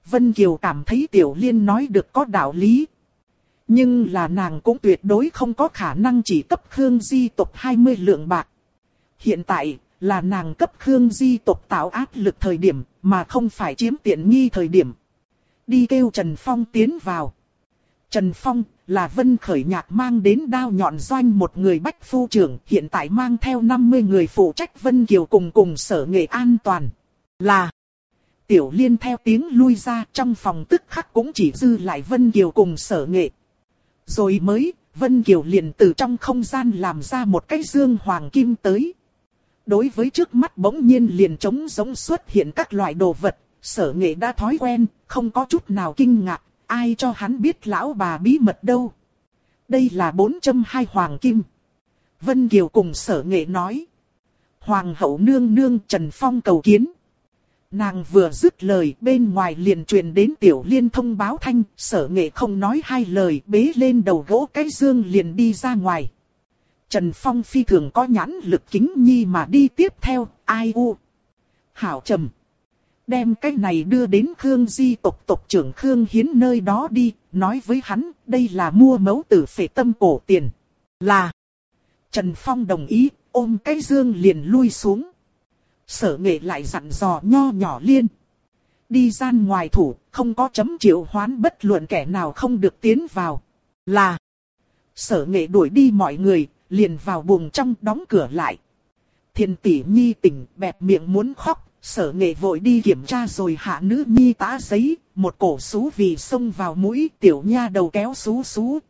Vân Kiều cảm thấy Tiểu Liên nói được có đạo lý. Nhưng là nàng cũng tuyệt đối không có khả năng chỉ cấp Khương Di tộc 20 lượng bạc. Hiện tại là nàng cấp Khương Di tộc tạo áp lực thời điểm, mà không phải chiếm tiện nghi thời điểm. Đi kêu Trần Phong tiến vào. Trần Phong là Vân Khởi Nhạc mang đến đao nhọn doanh một người bách phu trưởng, hiện tại mang theo 50 người phụ trách Vân Kiều cùng Sở Nghệ an toàn. Là Tiểu Liên theo tiếng lui ra, trong phòng tức khắc cũng chỉ dư lại Vân Kiều cùng Sở Nghệ. Rồi mới, Vân Kiều liền từ trong không gian làm ra một cái dương hoàng kim tới. Đối với trước mắt bỗng nhiên liền trống giống xuất hiện các loại đồ vật, Sở Nghệ đã thói quen, không có chút nào kinh ngạc, ai cho hắn biết lão bà bí mật đâu. Đây là 402 hoàng kim. Vân Kiều cùng Sở Nghệ nói. Hoàng hậu nương nương Trần Phong cầu kiến. Nàng vừa dứt lời, bên ngoài liền truyền đến Tiểu Liên thông báo thanh, Sở Nghệ không nói hai lời, bế lên đầu gỗ cái dương liền đi ra ngoài. Trần Phong phi thường có nhãn lực kính nhi mà đi tiếp theo, ai u. Hảo trầm. Đem cái này đưa đến Khương Di tộc tộc trưởng Khương Hiến nơi đó đi, nói với hắn, đây là mua mẫu tử phệ tâm cổ tiền. Là. Trần Phong đồng ý, ôm cái dương liền lui xuống. Sở Nghệ lại dặn dò nho nhỏ Liên. Đi gian ngoài thủ, không có chấm triệu hoán bất luận kẻ nào không được tiến vào. Là. Sở Nghệ đuổi đi mọi người, liền vào buồng trong đóng cửa lại. Thiên tỷ nhi tỉnh bẹp miệng muốn khóc, Sở Nghệ vội đi kiểm tra rồi hạ nữ nhi tã giấy, một cổ xú vì xông vào mũi, tiểu nha đầu kéo xú xú.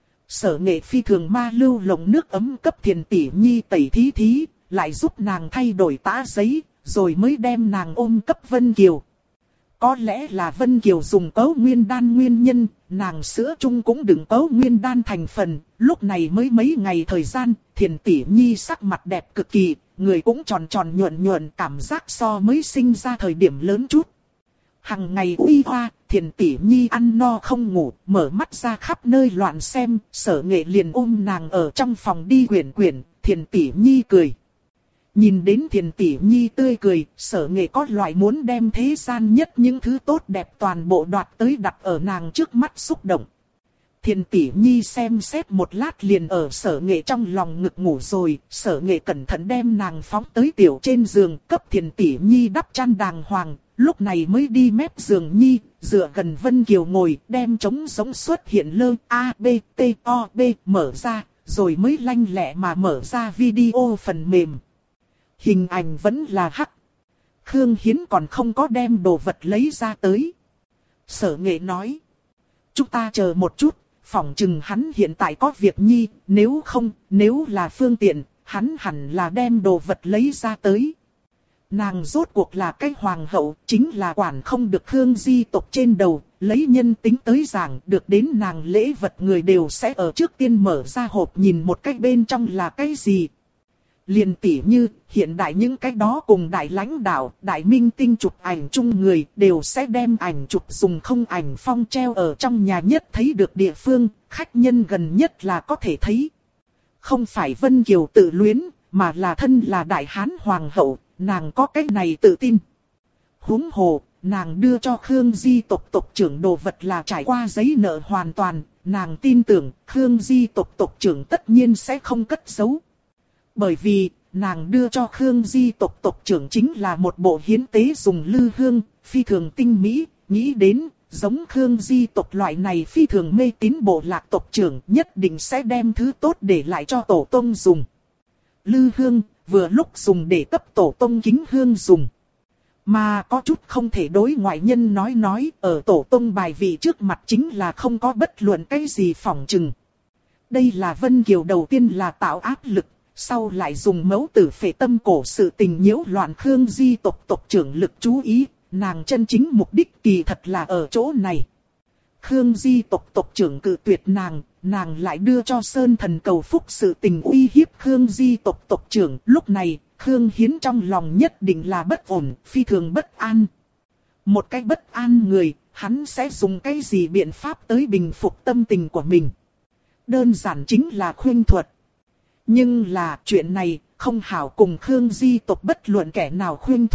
Sở Nghệ phi thường ma lưu lồng nước ấm cấp Thiên tỷ nhi tẩy thí thí, lại giúp nàng thay đổi tã giấy, rồi mới đem nàng ôm cấp Vân Kiều. Có lẽ là Vân Kiều dùng cấu nguyên đan nguyên nhân, nàng sữa chung cũng đừng cấu nguyên đan thành phần, lúc này mới mấy ngày thời gian, Thiền tỷ nhi sắc mặt đẹp cực kỳ, người cũng tròn tròn nhuận nhuận, cảm giác so mới sinh ra thời điểm lớn chút. Hằng ngày uy hoa, Thiền tỷ nhi ăn no không ngủ, mở mắt ra khắp nơi loạn xem, Sở Nghệ liền ôm nàng ở trong phòng đi quyển quyển, Thiền tỷ nhi cười. Nhìn đến Thiền tỷ nhi tươi cười, Sở Nghệ có loại muốn đem thế gian nhất những thứ tốt đẹp toàn bộ đoạt tới đặt ở nàng trước mắt xúc động. Thiền tỷ nhi xem xét một lát liền ở Sở Nghệ trong lòng ngực ngủ rồi, Sở Nghệ cẩn thận đem nàng phóng tới tiểu trên giường, cấp Thiền tỷ nhi đắp chăn đàng hoàng, lúc này mới đi mép giường nhi, dựa gần Vân Kiều ngồi, đem trống giống xuất hiện lơ A B T O B mở ra, rồi mới lanh lẹ mà mở ra video phần mềm. Hình ảnh vẫn là hắc. Khương Hiến còn không có đem đồ vật lấy ra tới. Sở Nghệ nói. Chúng ta chờ một chút, phỏng chừng hắn hiện tại có việc nhi, nếu là phương tiện, hắn hẳn là đem đồ vật lấy ra tới. Nàng rốt cuộc là cái hoàng hậu, chính là quản không được Khương Di tộc trên đầu, lấy nhân tính tới giảng được đến nàng lễ vật người đều sẽ ở trước tiên mở ra hộp nhìn một cái bên trong là cái gì. Liền tỉ như, hiện đại những cái đó cùng đại lãnh đạo, đại minh tinh chụp ảnh chung người đều sẽ đem ảnh chụp dùng không ảnh phong treo ở trong nhà nhất thấy được địa phương, khách nhân gần nhất là có thể thấy. Không phải Vân Kiều tự luyến, mà là thân là đại hán hoàng hậu, nàng có cái này tự tin. Huống hồ, nàng đưa cho Khương Di tộc tộc trưởng đồ vật là trải qua giấy nợ hoàn toàn, nàng tin tưởng Khương Di tộc tộc trưởng tất nhiên sẽ không cất giấu. Bởi vì, nàng đưa cho Khương Di tộc tộc trưởng chính là một bộ hiến tế dùng lư hương, phi thường tinh mỹ, nghĩ đến, giống Khương Di tộc loại này phi thường mê tín bộ lạc tộc trưởng nhất định sẽ đem thứ tốt để lại cho tổ tông dùng. Lư hương, vừa lúc dùng để cấp tổ tông kính hương dùng. Mà có chút không thể đối ngoại nhân nói, ở tổ tông bài vị trước mặt chính là không có bất luận cái gì phỏng chừng. Đây là Vân Kiều đầu tiên là tạo áp lực. Sau lại dùng mẫu tử phệ tâm cổ sự tình nhiễu loạn Khương Di tộc tộc trưởng lực chú ý, nàng chân chính mục đích kỳ thật là ở chỗ này. Khương Di tộc tộc trưởng cự tuyệt nàng lại đưa cho Sơn Thần cầu phúc sự tình uy hiếp Khương Di tộc tộc trưởng. Lúc này, Khương Hiến trong lòng nhất định là bất ổn, phi thường bất an. Một cái bất an người, hắn sẽ dùng cái gì biện pháp tới bình phục tâm tình của mình? Đơn giản chính là khuynh thuật. Nhưng là chuyện này không hảo cùng Khương Di tộc bất luận kẻ nào khuyên thuật,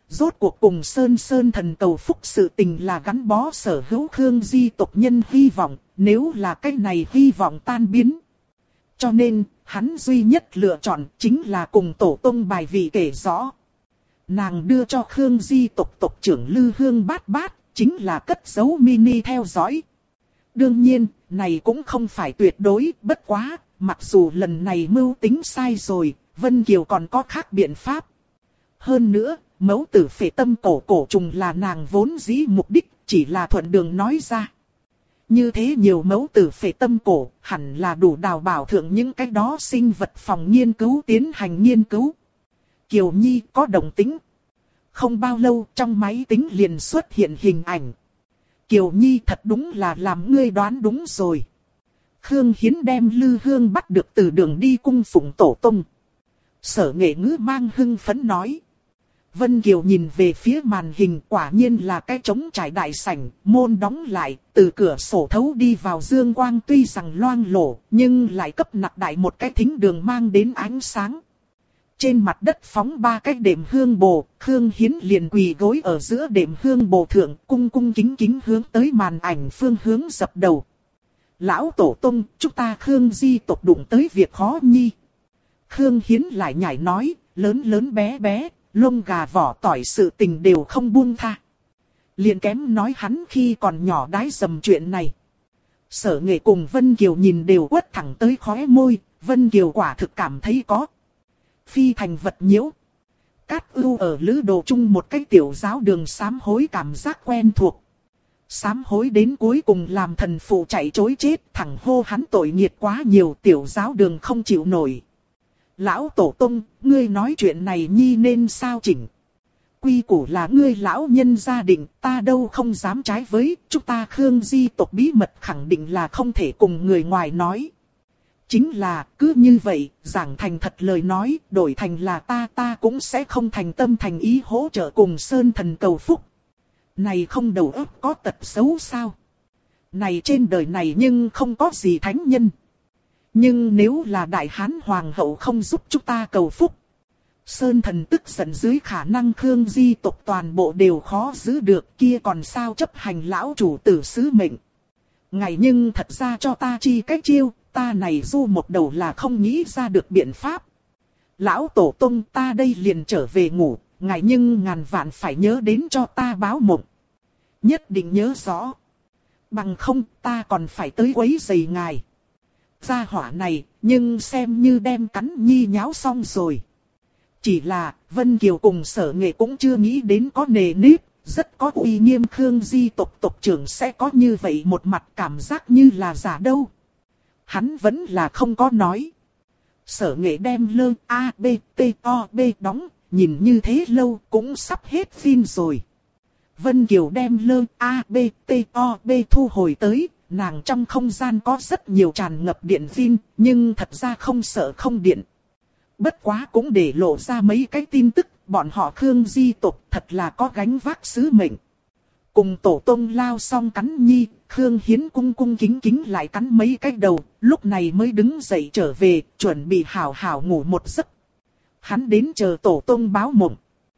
rốt cuộc cùng Sơn Thần cầu phúc sự tình là gắn bó sở hữu Khương Di tộc nhân hy vọng, nếu là cái này hy vọng tan biến. Cho nên, hắn duy nhất lựa chọn chính là cùng tổ tông bài vị kể rõ. Nàng đưa cho Khương Di tộc tộc trưởng Lư Hương Bát Bát, chính là cất giấu mini theo dõi. Đương nhiên, này cũng không phải tuyệt đối, bất quá, mặc dù lần này mưu tính sai rồi, Vân Kiều còn có khác biện pháp. Hơn nữa, mẫu tử phệ tâm cổ trùng là nàng vốn dĩ mục đích, chỉ là thuận đường nói ra. Như thế nhiều mẫu tử phệ tâm cổ, hẳn là đủ đào bảo thượng những cái đó sinh vật phòng nghiên cứu tiến hành nghiên cứu. Kiều Nhi có đồng tính. Không bao lâu trong máy tính liền xuất hiện hình ảnh. Kiều Nhi thật đúng là làm ngươi đoán đúng rồi. Khương Hiến đem Lư Hương bắt được từ đường đi cung phụng tổ tông. Sở Nghệ Ngữ mang hưng phấn nói. Vân Kiều nhìn về phía màn hình, quả nhiên là cái trống trải đại sảnh, môn đóng lại, từ cửa sổ thấu đi vào dương quang tuy rằng loang lổ, nhưng lại cấp nặc đại một cái thính đường mang đến ánh sáng. Trên mặt đất phóng 3 cái đệm hương bồ, Khương Hiến liền quỳ gối ở giữa đệm hương bồ thượng, cung cung kính kính hướng tới màn ảnh phương hướng dập đầu. Lão tổ tông, chúng ta Khương Di tộc đụng tới việc khó nhi. Khương Hiến lại nhảy nói, lớn lớn bé bé, lông gà vỏ tỏi sự tình đều không buông tha. Liền kém nói hắn khi còn nhỏ đái dầm chuyện này. Sở Nghệ cùng Vân Kiều nhìn đều quất thẳng tới khóe môi, Vân Kiều quả thực cảm thấy có phi thành vật nhiễu. Cát Ưu ở lữ đồ chung một cái tiểu giáo đường sám hối cảm giác quen thuộc. Sám hối đến cuối cùng làm thần phụ chạy trối chết, thẳng hô hắn tội nghiệt quá nhiều, tiểu giáo đường không chịu nổi. Lão tổ tông, ngươi nói chuyện này nhi nên sao chỉnh? Quy củ là ngươi lão nhân gia đình, ta đâu không dám trái với, chúng ta Khương Di tộc bí mật khẳng định là không thể cùng người ngoài nói. Chính là, cứ như vậy, giảng thành thật lời nói, đổi thành là ta cũng sẽ không thành tâm thành ý hỗ trợ cùng Sơn Thần cầu phúc. Này không đầu óc có tật xấu sao? Này trên đời này nhưng không có gì thánh nhân. Nhưng nếu là Đại Hán Hoàng hậu không giúp chúng ta cầu phúc, Sơn Thần tức giận dưới khả năng Khương Di tộc toàn bộ đều khó giữ được, kia còn sao chấp hành lão chủ tử sứ mệnh. Ngài nhưng thật ra cho ta chi cách chiêu, ta này du một đầu là không nghĩ ra được biện pháp. Lão tổ tông, ta đây liền trở về ngủ, ngài nhưng ngàn vạn phải nhớ đến cho ta báo mộng. Nhất định nhớ rõ. Bằng không ta còn phải tới quấy rầy ngài. Gia hỏa này, nhưng xem như đem cắn nhi nháo xong rồi. Chỉ là, Vân Kiều cùng Sở Nghệ cũng chưa nghĩ đến có nề nếp, rất có uy nghiêm Khương Di tộc tộc trưởng sẽ có như vậy một mặt cảm giác như là giả đâu. Hắn vẫn là không có nói. Sở Nghệ đem lơ A, B, T, O, B đóng, nhìn như thế lâu cũng sắp hết phim rồi. Vân Kiều đem lơ A, B, T, O, B thu hồi tới, nàng trong không gian có rất nhiều tràn ngập điện phim, nhưng thật ra không sợ không điện. Bất quá cũng để lộ ra mấy cái tin tức, bọn họ Khương Di tộc thật là có gánh vác sứ mệnh. Cùng tổ tông lao xong cắn nhi, Khương Hiến cung cung kính kính lại cắn mấy cái đầu, lúc này mới đứng dậy trở về, chuẩn bị hảo hảo ngủ một giấc. Hắn đến chờ tổ tông báo mộng.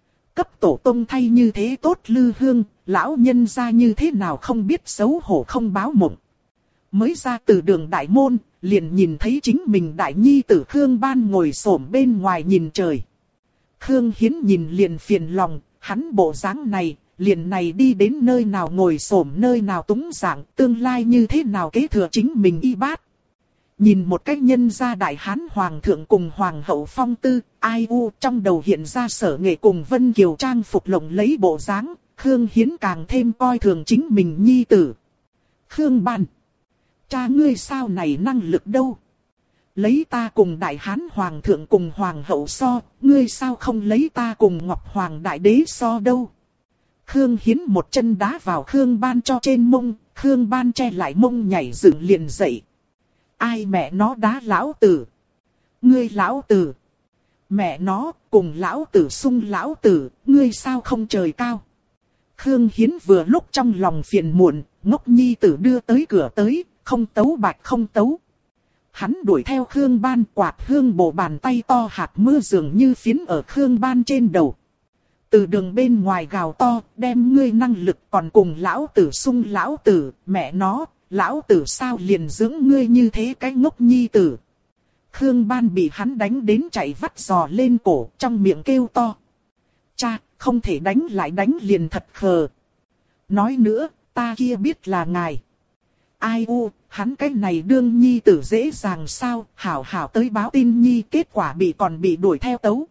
Cấp tổ tông thay như thế tốt Lư Hương, lão nhân ra như thế nào không biết xấu hổ không báo mộng. Mới ra từ đường đại môn, liền nhìn thấy chính mình đại nhi tử Khương Ban ngồi xổm bên ngoài nhìn trời. Khương Hiến nhìn liền phiền lòng, hắn bộ dáng này, liền này đi đến nơi nào ngồi xổm nơi nào túng dạng, tương lai như thế nào kế thừa chính mình y bát. Nhìn một cách nhân gia Đại Hán Hoàng thượng cùng Hoàng hậu phong tư, ai u trong đầu hiện ra Sở Nghệ cùng Vân Kiều trang phục lộng lấy bộ dáng, Khương Hiến càng thêm coi thường chính mình nhi tử. Khương Ban, cha ngươi sao này năng lực đâu? Lấy ta cùng Đại Hán Hoàng thượng cùng Hoàng hậu so, ngươi sao không lấy ta cùng Ngọc Hoàng Đại Đế so đâu? Khương Hiến một chân đá vào Khương Ban cho trên mông, Khương Ban che lại mông nhảy dựng liền dậy. Ai mẹ nó đá lão tử? Ngươi lão tử. Mẹ nó, cùng lão tử xung lão tử, ngươi sao không trời cao? Khương Hiến vừa lúc trong lòng phiền muộn, ngốc nhi tử đưa tới cửa tới, không tấu bạch không tấu. Hắn đuổi theo Khương Ban quạt hương bổ bàn tay to hạt mưa dường như phiến ở Khương Ban trên đầu. Từ đường bên ngoài gào to, đem ngươi năng lực còn cùng lão tử sung lão tử, mẹ nó, lão tử sao liền dưỡng ngươi như thế cái ngốc nhi tử. Khương Ban bị hắn đánh đến chạy vắt giò lên cổ, trong miệng kêu to. Cha, không thể đánh lại đánh liền thật khờ. Nói nữa, ta kia biết là ngài. Ai u, hắn cái này đương nhi tử dễ dàng sao, hảo hảo tới báo tin nhi, kết quả bị đuổi theo tấu.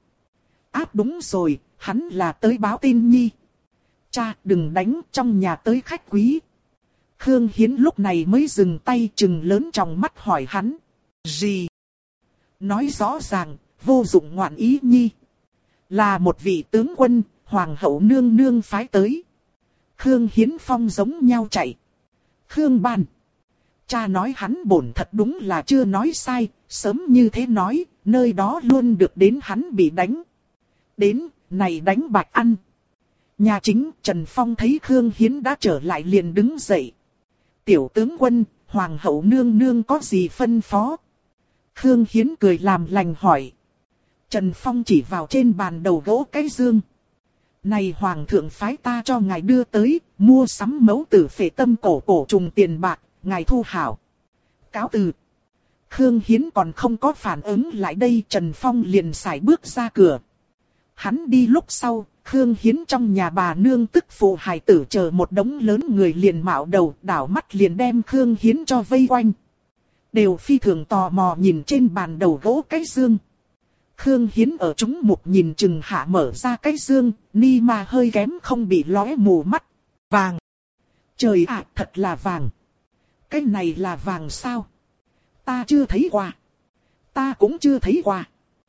Áp đúng rồi, hắn là tới báo tin nhi. Cha, đừng đánh, trong nhà tới khách quý. Khương Hiến lúc này mới dừng tay, trừng lớn trong mắt hỏi hắn. Gì? Nói rõ ràng, vô dụng ngoạn ý nhi. Là một vị tướng quân, hoàng hậu nương nương phái tới. Khương Hiến Phong giống nhau chạy. Khương Ban. Cha nói hắn bổn thật đúng là chưa nói sai, sớm như thế nói, nơi đó luôn được đến hắn bị đánh. Đến, này đánh bạch ăn. Nhà chính, Trần Phong thấy Khương Hiến đã trở lại liền đứng dậy. Tiểu tướng quân, hoàng hậu nương nương có gì phân phó? Khương Hiến cười làm lành hỏi. Trần Phong chỉ vào trên bàn đầu gỗ cái dương. Này hoàng thượng phái ta cho ngài đưa tới, mua sắm mẫu tử phệ tâm cổ trùng tiền bạc, ngài thu hảo. Cáo từ. Khương Hiến còn không có phản ứng lại đây, Trần Phong liền sải bước ra cửa. Hắn đi lúc sau, Khương Hiến trong nhà bà nương tức phụ hài tử chờ một đống lớn người liền mạo đầu, đảo mắt liền đem Khương Hiến cho vây quanh. Đều phi thường tò mò nhìn trên bàn đầu gỗ cái dương. Khương Hiến ở chúng mục nhìn chừng hạ mở ra cái dương, ni mà hơi kém không bị lóe mù mắt. Vàng. Trời ạ, thật là vàng. Cái này là vàng sao? Ta chưa thấy qua. Ta cũng chưa thấy qua.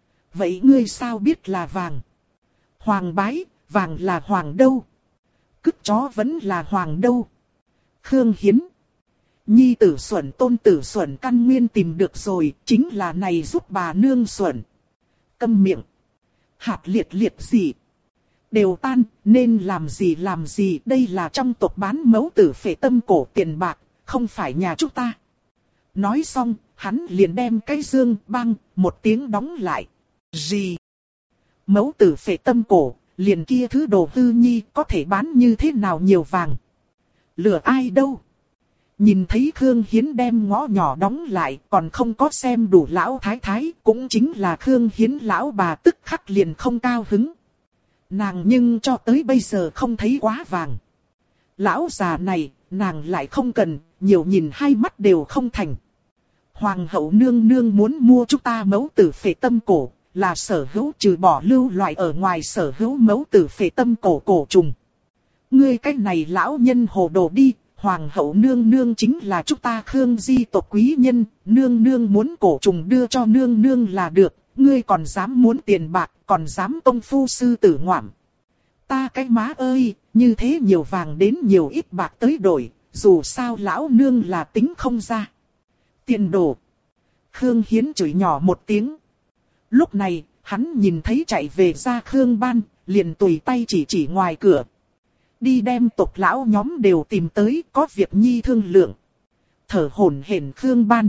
Vậy ngươi sao biết là vàng? Hoàng bái, vàng là hoàng đâu? Cứt chó vẫn là hoàng đâu? Khương Hiến. Nhi tử xuẩn tôn tử xuẩn căn nguyên tìm được rồi, chính là này giúp bà nương xuẩn. Câm miệng. Hạt liệt liệt gì? Đều tan, nên làm gì, đây là trong tộc bán mẫu tử phệ tâm cổ tiền bạc, không phải nhà chúng ta. Nói xong, hắn liền đem cái dương băng, một tiếng đóng lại. Gì? Mẫu tử phệ tâm cổ, liền kia thứ đồ hư nhi có thể bán như thế nào nhiều vàng? Lừa ai đâu? Nhìn thấy Khương Hiến đem ngõ nhỏ đóng lại, còn không có xem đủ lão thái thái, cũng chính là Khương Hiến lão bà tức khắc liền không cao hứng. Nàng nhưng cho tới bây giờ không thấy quá vàng. Lão già này, nàng lại không cần, nhiều nhìn hai mắt đều không thành. Hoàng hậu nương nương muốn mua chúng ta mẫu tử phệ tâm cổ, là sở hữu trừ bỏ lưu loại ở ngoài sở hữu mẫu tử phệ tâm cổ trùng. Ngươi cái này lão nhân hồ đồ đi. Hoàng hậu nương nương chính là chúng ta Khương di tộc quý nhân, nương nương muốn cổ trùng đưa cho nương nương là được, ngươi còn dám muốn tiền bạc, còn dám công phu sư tử ngoạm. Ta cái má ơi, như thế nhiều vàng đến nhiều ít bạc tới đổi, dù sao lão nương là tính không ra. Tiền đồ. Khương Hiến chửi nhỏ một tiếng. Lúc này, hắn nhìn thấy chạy về ra Khương Ban, liền tùy tay chỉ ngoài cửa. Đi đem tộc lão nhóm đều tìm tới, có việc nhi thương lượng. Thở hổn hển Khương Ban.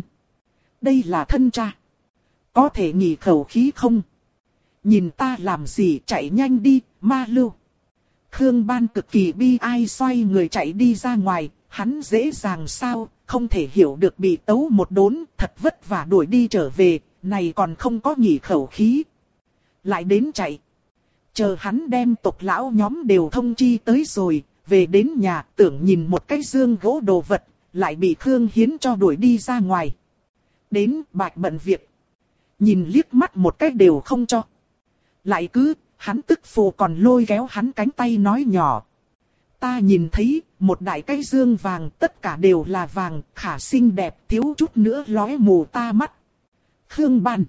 Đây là thân cha. Có thể nghỉ khẩu khí không? Nhìn ta làm gì, chạy nhanh đi, ma lưu. Khương Ban cực kỳ bi ai xoay người chạy đi ra ngoài, hắn dễ dàng sao, không thể hiểu được bị tấu một đốn, thật vất vả đuổi đi trở về, này còn không có nghỉ khẩu khí. Lại đến chạy. Chờ hắn đem tộc lão nhóm đều thông chi tới rồi, về đến nhà tưởng nhìn một cái dương gỗ đồ vật, lại bị Khương Hiến cho đuổi đi ra ngoài. Đến bạch bận việc. Nhìn liếc mắt một cái đều không cho. Lại cứ, hắn tức phù còn lôi kéo hắn cánh tay nói nhỏ. Ta nhìn thấy, một đại cái dương vàng, tất cả đều là vàng, khả xinh đẹp, thiếu chút nữa lóe mù ta mắt. Khương Ban.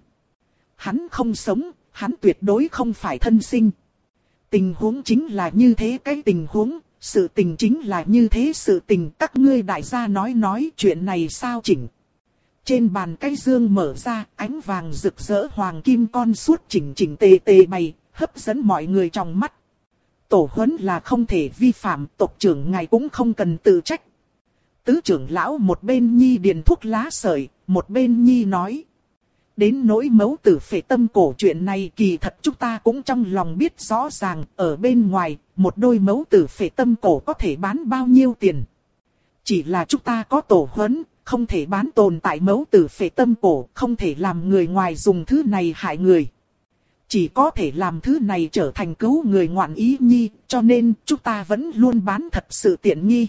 Hắn không sống, hắn tuyệt đối không phải thân sinh. Tình huống chính là như thế cái tình huống, sự tình chính là như thế sự tình, các ngươi đại gia nói chuyện này sao chỉnh. Trên bàn cái dương mở ra, ánh vàng rực rỡ hoàng kim con suốt chỉnh tề bày, hấp dẫn mọi người trong mắt. Tổ huấn là không thể vi phạm, tộc trưởng ngài cũng không cần tự trách. Tứ trưởng lão một bên nhi điền thuốc lá sợi, một bên nhi nói. Đến nỗi mẫu tử phệ tâm cổ chuyện này kỳ thật chúng ta cũng trong lòng biết rõ ràng, ở bên ngoài, một đôi mẫu tử phệ tâm cổ có thể bán bao nhiêu tiền. Chỉ là chúng ta có tổ huấn, không thể bán tồn tại mẫu tử phệ tâm cổ, không thể làm người ngoài dùng thứ này hại người. Chỉ có thể làm thứ này trở thành cứu người ngoạn ý nhi, cho nên chúng ta vẫn luôn bán thật sự tiện nghi.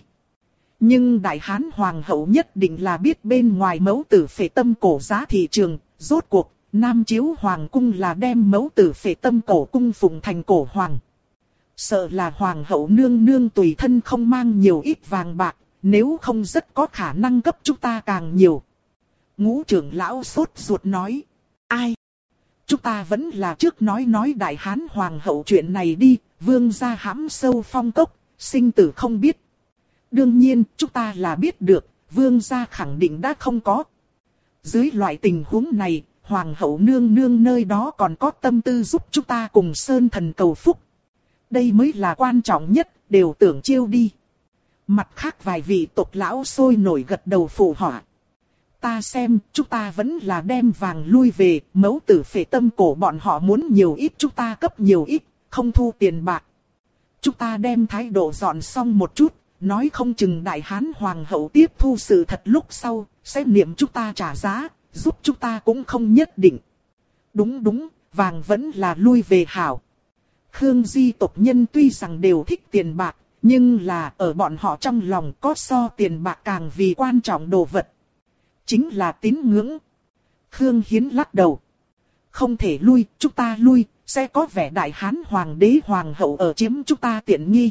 Nhưng Đại Hán Hoàng hậu nhất định là biết bên ngoài mẫu tử phệ tâm cổ giá thị trường, rốt cuộc, Nam Chiếu Hoàng cung là đem mẫu tử phệ tâm cổ cung phụng thành cổ hoàng. Sợ là Hoàng hậu nương nương tùy thân không mang nhiều ít vàng bạc, nếu không rất có khả năng cấp chúng ta càng nhiều. Ngũ trưởng lão sốt ruột nói, ai? Chúng ta vẫn là trước nói Đại Hán Hoàng hậu chuyện này đi, vương gia hãm sâu phong cốc, sinh tử không biết. Đương nhiên, chúng ta là biết được, vương gia khẳng định đã không có. Dưới loại tình huống này, Hoàng hậu nương nương nơi đó còn có tâm tư giúp chúng ta cùng Sơn Thần cầu phúc. Đây mới là quan trọng nhất, đều tưởng chiêu đi. Mặt khác vài vị tộc lão sôi nổi gật đầu phụ họa. Ta xem, chúng ta vẫn là đem vàng lui về, mẫu tử phệ tâm cổ bọn họ muốn nhiều ít chúng ta cấp nhiều ít, không thu tiền bạc. Chúng ta đem thái độ dọn xong một chút, nói không chừng Đại Hán Hoàng hậu tiếp thu sự thật lúc sau, sẽ niệm chúng ta trả giá, giúp chúng ta cũng không nhất định. Đúng, vàng vẫn là lui về hảo. Khương Di tộc nhân tuy rằng đều thích tiền bạc, nhưng là ở bọn họ trong lòng có so tiền bạc càng vì quan trọng đồ vật. Chính là tín ngưỡng. Khương Hiến lắc đầu. Không thể lui, chúng ta lui, sẽ có vẻ Đại Hán Hoàng đế Hoàng hậu ở chiếm chúng ta tiện nghi.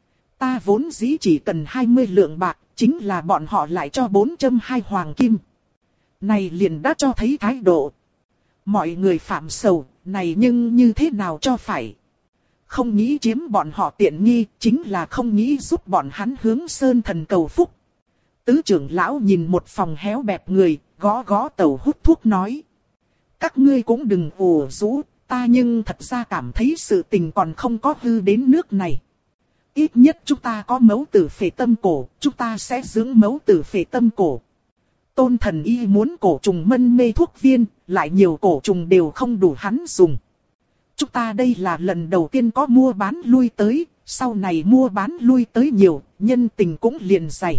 Ta vốn dĩ chỉ cần 20 lượng bạc, chính là bọn họ lại cho 420 hoàng kim. Này liền đã cho thấy thái độ. Mọi người phạm sầu, này nhưng như thế nào cho phải. Không nghĩ chiếm bọn họ tiện nghi, chính là không nghĩ giúp bọn hắn hướng Sơn Thần cầu phúc. Tứ trưởng lão nhìn một phòng héo bẹp người, gõ tàu hút thuốc nói. Các ngươi cũng đừng ủ rũ, ta nhưng thật ra cảm thấy sự tình còn không có hư đến nước này. Ít nhất chúng ta có mẫu tử phệ tâm cổ, chúng ta sẽ dưỡng mẫu tử phệ tâm cổ. Tôn Thần Y muốn cổ trùng mân mê thuốc viên, lại nhiều cổ trùng đều không đủ hắn dùng. Chúng ta đây là lần đầu tiên có mua bán lui tới, sau này mua bán lui tới nhiều, nhân tình cũng liền dày.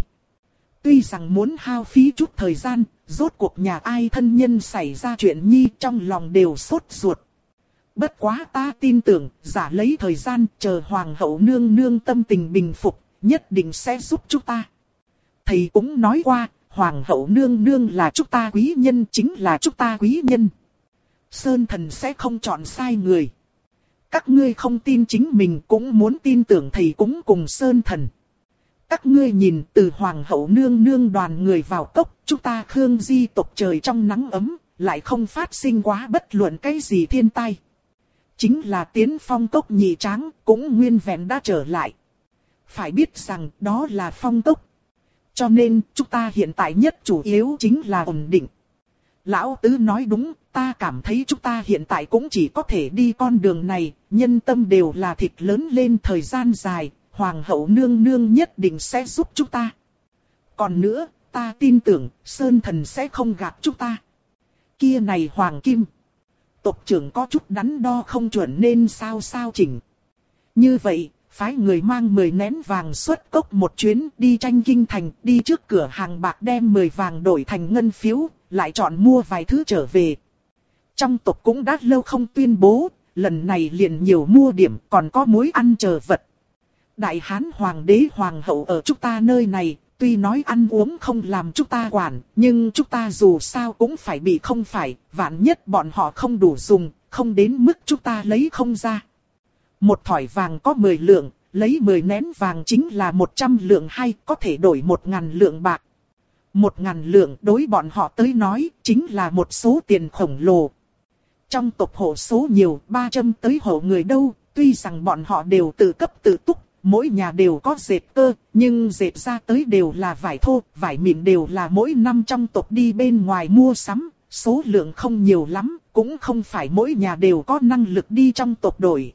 Tuy rằng muốn hao phí chút thời gian, rốt cuộc nhà ai thân nhân xảy ra chuyện nhi trong lòng đều sốt ruột. Bất quá ta tin tưởng, giả lấy thời gian chờ Hoàng hậu nương nương tâm tình bình phục, nhất định sẽ giúp chúng ta. Thầy cũng nói qua, Hoàng hậu nương nương là chúng ta quý nhân, chính là chúng ta quý nhân. Sơn Thần sẽ không chọn sai người. Các ngươi không tin chính mình cũng muốn tin tưởng thầy cũng cùng Sơn Thần. Các ngươi nhìn từ Hoàng hậu nương nương đoàn người vào cốc, chúng ta Khương Di tộc trời trong nắng ấm, lại không phát sinh quá bất luận cái gì thiên tai. Chính là Tiến Phong cốc nhị tráng, cũng nguyên vẹn đã trở lại. Phải biết rằng đó là phong cốc. Cho nên, chúng ta hiện tại nhất chủ yếu chính là ổn định. Lão Tứ nói đúng, ta cảm thấy chúng ta hiện tại cũng chỉ có thể đi con đường này, nhân tâm đều là thịt lớn lên thời gian dài, Hoàng hậu nương nương nhất định sẽ giúp chúng ta. Còn nữa, ta tin tưởng, Sơn Thần sẽ không gạt chúng ta. Kia này Hoàng Kim. Tộc trưởng có chút đắn đo không chuẩn nên sao chỉnh. Như vậy, phái người mang 10 nén vàng xuất cốc một chuyến đi tranh kinh thành, đi trước cửa hàng bạc đem 10 vàng đổi thành ngân phiếu, lại chọn mua vài thứ trở về. Trong tộc cũng đã lâu không tuyên bố, lần này liền nhiều mua điểm còn có mối ăn chờ vật. Đại Hán Hoàng đế Hoàng hậu ở chúng ta nơi này, tuy nói ăn uống không làm chúng ta quản, nhưng chúng ta dù sao cũng phải bị không phải, vạn nhất bọn họ không đủ dùng, không đến mức chúng ta lấy không ra. Một thỏi vàng có 10 lượng, lấy 10 nén vàng chính là 100 lượng hay có thể đổi 1.000 lượng bạc. 1.000 lượng đối bọn họ tới nói chính là một số tiền khổng lồ. Trong tộc hộ số nhiều 300 tới hộ người đâu, tuy rằng bọn họ đều tự cấp tự túc, mỗi nhà đều có dệt cơ, nhưng dệt ra tới đều là vải thô, vải mịn đều là mỗi năm trong tộc đi bên ngoài mua sắm, số lượng không nhiều lắm, cũng không phải mỗi nhà đều có năng lực đi trong tộc đổi.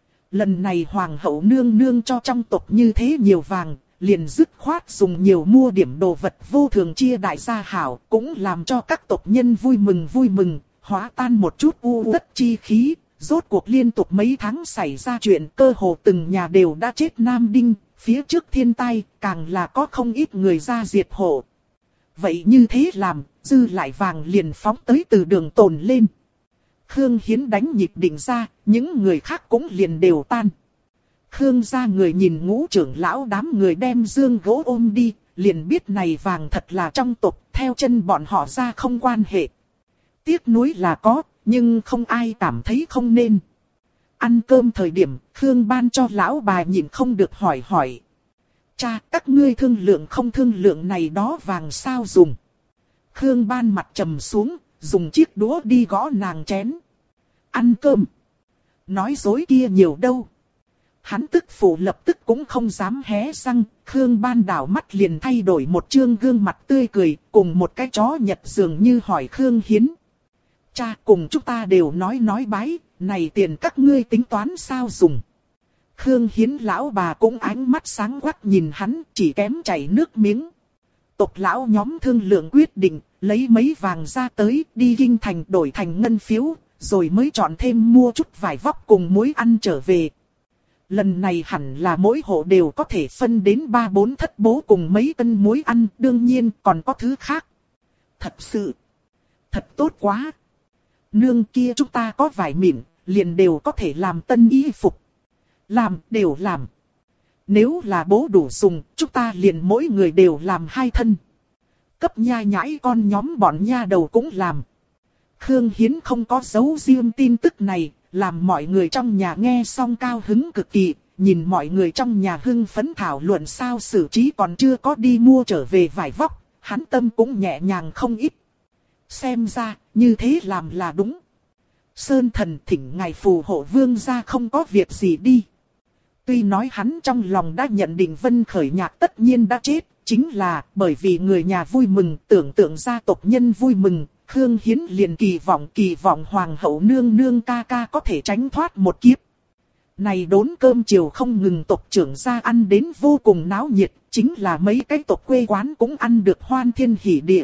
Lần này Hoàng hậu nương nương cho trong tộc như thế nhiều vàng, liền dứt khoát dùng nhiều mua điểm đồ vật vô thường chia đại gia hảo, cũng làm cho các tộc nhân vui mừng. hóa tan một chút u uất chi khí. Rốt cuộc liên tục mấy tháng xảy ra chuyện, cơ hồ từng nhà đều đã chết Nam Đinh, phía trước thiên tai càng là có không ít người ra diệt hộ. Vậy như thế làm, dư lại vàng liền phóng tới từ đường tồn lên. Khương Hiến đánh nhịp định ra, những người khác cũng liền đều tan. Khương gia người nhìn Ngũ trưởng lão đám người đem dương gỗ ôm đi, liền biết này vàng thật là trong tộc, theo chân bọn họ ra không quan hệ. Tiếc nuối là có, nhưng không ai cảm thấy không nên. Ăn cơm thời điểm, Khương ban cho lão bà nhìn không được hỏi. Cha, các ngươi thương lượng không thương lượng này đó vàng sao dùng? Khương ban mặt trầm xuống, dùng chiếc đũa đi gõ nàng chén. Ăn cơm. Nói dối kia nhiều đâu. Hắn tức phụ lập tức cũng không dám hé răng, Khương ban đảo mắt liền thay đổi một trương gương mặt tươi cười, cùng một cái chó Nhật dường như hỏi Khương Hiến. Cha, cùng chúng ta đều nói bái, này tiền các ngươi tính toán sao dùng? Khương Hiến lão bà cũng ánh mắt sáng quắc nhìn hắn, chỉ kém chảy nước miếng. Tộc lão nhóm thương lượng quyết định, lấy mấy vàng ra tới, đi kinh thành đổi thành ngân phiếu, rồi mới chọn thêm mua chút vải vóc cùng muối ăn trở về. Lần này hẳn là mỗi hộ đều có thể phân đến 3-4 thất bố cùng mấy cân muối ăn, đương nhiên còn có thứ khác. Thật sự, thật tốt quá. Nương kia chúng ta có vải mịn, liền đều có thể làm tân y phục. Làm, đều làm. Nếu là bố đủ dùng, chúng ta liền mỗi người đều làm 2 thân. Cấp nha nhãi con nhóm bọn nha đầu cũng làm. Khương Hiến không có giấu riêng tin tức này, làm mọi người trong nhà nghe xong cao hứng cực kỳ, nhìn mọi người trong nhà hưng phấn thảo luận sao xử trí còn chưa có đi mua trở về vải vóc, hắn tâm cũng nhẹ nhàng không ít. Xem ra, như thế làm là đúng. Sơn thần thỉnh ngài phù hộ vương gia không có việc gì đi. Tuy nói hắn trong lòng đã nhận định Vân Khởi Nhạc tất nhiên đã chết, chính là bởi vì người nhà vui mừng, tưởng tượng gia tộc nhân vui mừng, Khương Hiến liền kỳ vọng hoàng hậu nương nương ca ca có thể tránh thoát một kiếp. Này đốn cơm chiều không ngừng tộc trưởng ra ăn đến vô cùng náo nhiệt, chính là mấy cái tộc quê quán cũng ăn được hoan thiên hỉ địa.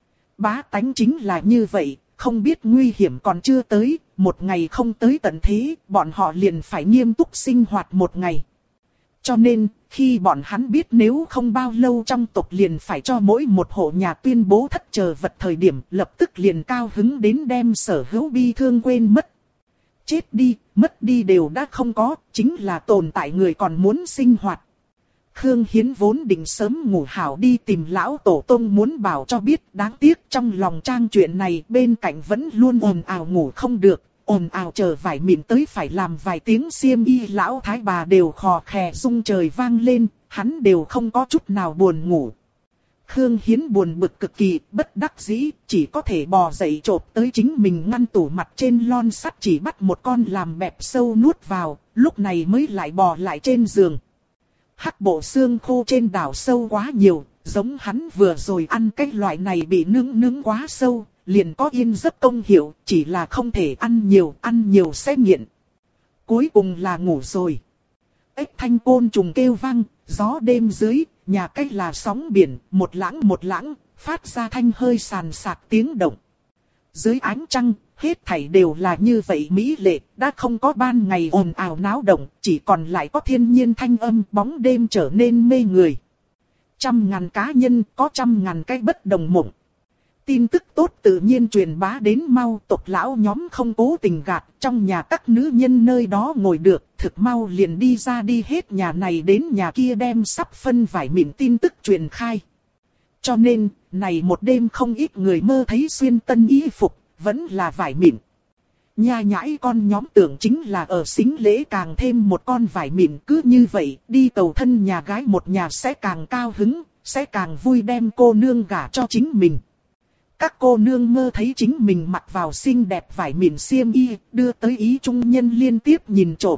Bá tánh chính là như vậy, không biết nguy hiểm còn chưa tới, một ngày không tới tận thế, bọn họ liền phải nghiêm túc sinh hoạt một ngày. Cho nên, khi bọn hắn biết nếu không bao lâu trong tộc liền phải cho mỗi một hộ nhà tuyên bố thất chờ vật thời điểm, lập tức liền cao hứng đến đem sở hữu bi thương quên mất. Chết đi, mất đi đều đã không có, chính là tồn tại người còn muốn sinh hoạt. Khương Hiến vốn định sớm ngủ hảo đi tìm lão tổ tông muốn bảo cho biết, đáng tiếc trong lòng trang chuyện này bên cạnh vẫn luôn ồn ào ngủ không được, ồn ào chờ vải mịn tới phải làm vài tiếng xiêm y, lão thái bà đều khò khè rung trời vang lên, hắn đều không có chút nào buồn ngủ. Khương Hiến buồn bực cực kỳ, bất đắc dĩ, chỉ có thể bò dậy chộp tới chính mình ngăn tủ mặt trên lon sắt chỉ bắt một con làm bẹp sâu nuốt vào, lúc này mới lại bò lại trên giường. Hắc bộ xương khô trên đảo sâu quá nhiều, giống hắn vừa rồi ăn cái loại này bị nướng quá sâu, liền có yên giấc công hiệu, chỉ là không thể ăn nhiều sẽ nghiện. Cuối cùng là ngủ rồi. Ếch thanh côn trùng kêu vang, gió đêm dưới, nhà cách là sóng biển, một lãng, phát ra thanh hơi sàn sạc tiếng động. Dưới ánh trăng, hết thảy đều là như vậy mỹ lệ, đã không có ban ngày ồn ào náo động, chỉ còn lại có thiên nhiên thanh âm, bóng đêm trở nên mê người. 100.000 cá nhân có 100.000 cái bất đồng mộng. Tin tức tốt tự nhiên truyền bá đến mau, tộc lão nhóm không cố tình gạt, trong nhà các nữ nhân nơi đó ngồi được, thực mau liền đi ra đi hết nhà này đến nhà kia đem sắp phân vải mịn tin tức truyền khai. Cho nên, này một đêm không ít người mơ thấy xuyên tân y phục, vẫn là vải mịn. Nha nhãi con nhóm tưởng chính là ở xính lễ càng thêm một con vải mịn, cứ như vậy, đi cầu thân nhà gái một nhà sẽ càng cao hứng, sẽ càng vui đem cô nương gả cho chính mình. Các cô nương mơ thấy chính mình mặc vào xinh đẹp vải mịn xiêm y, đưa tới ý trung nhân liên tiếp nhìn trộm.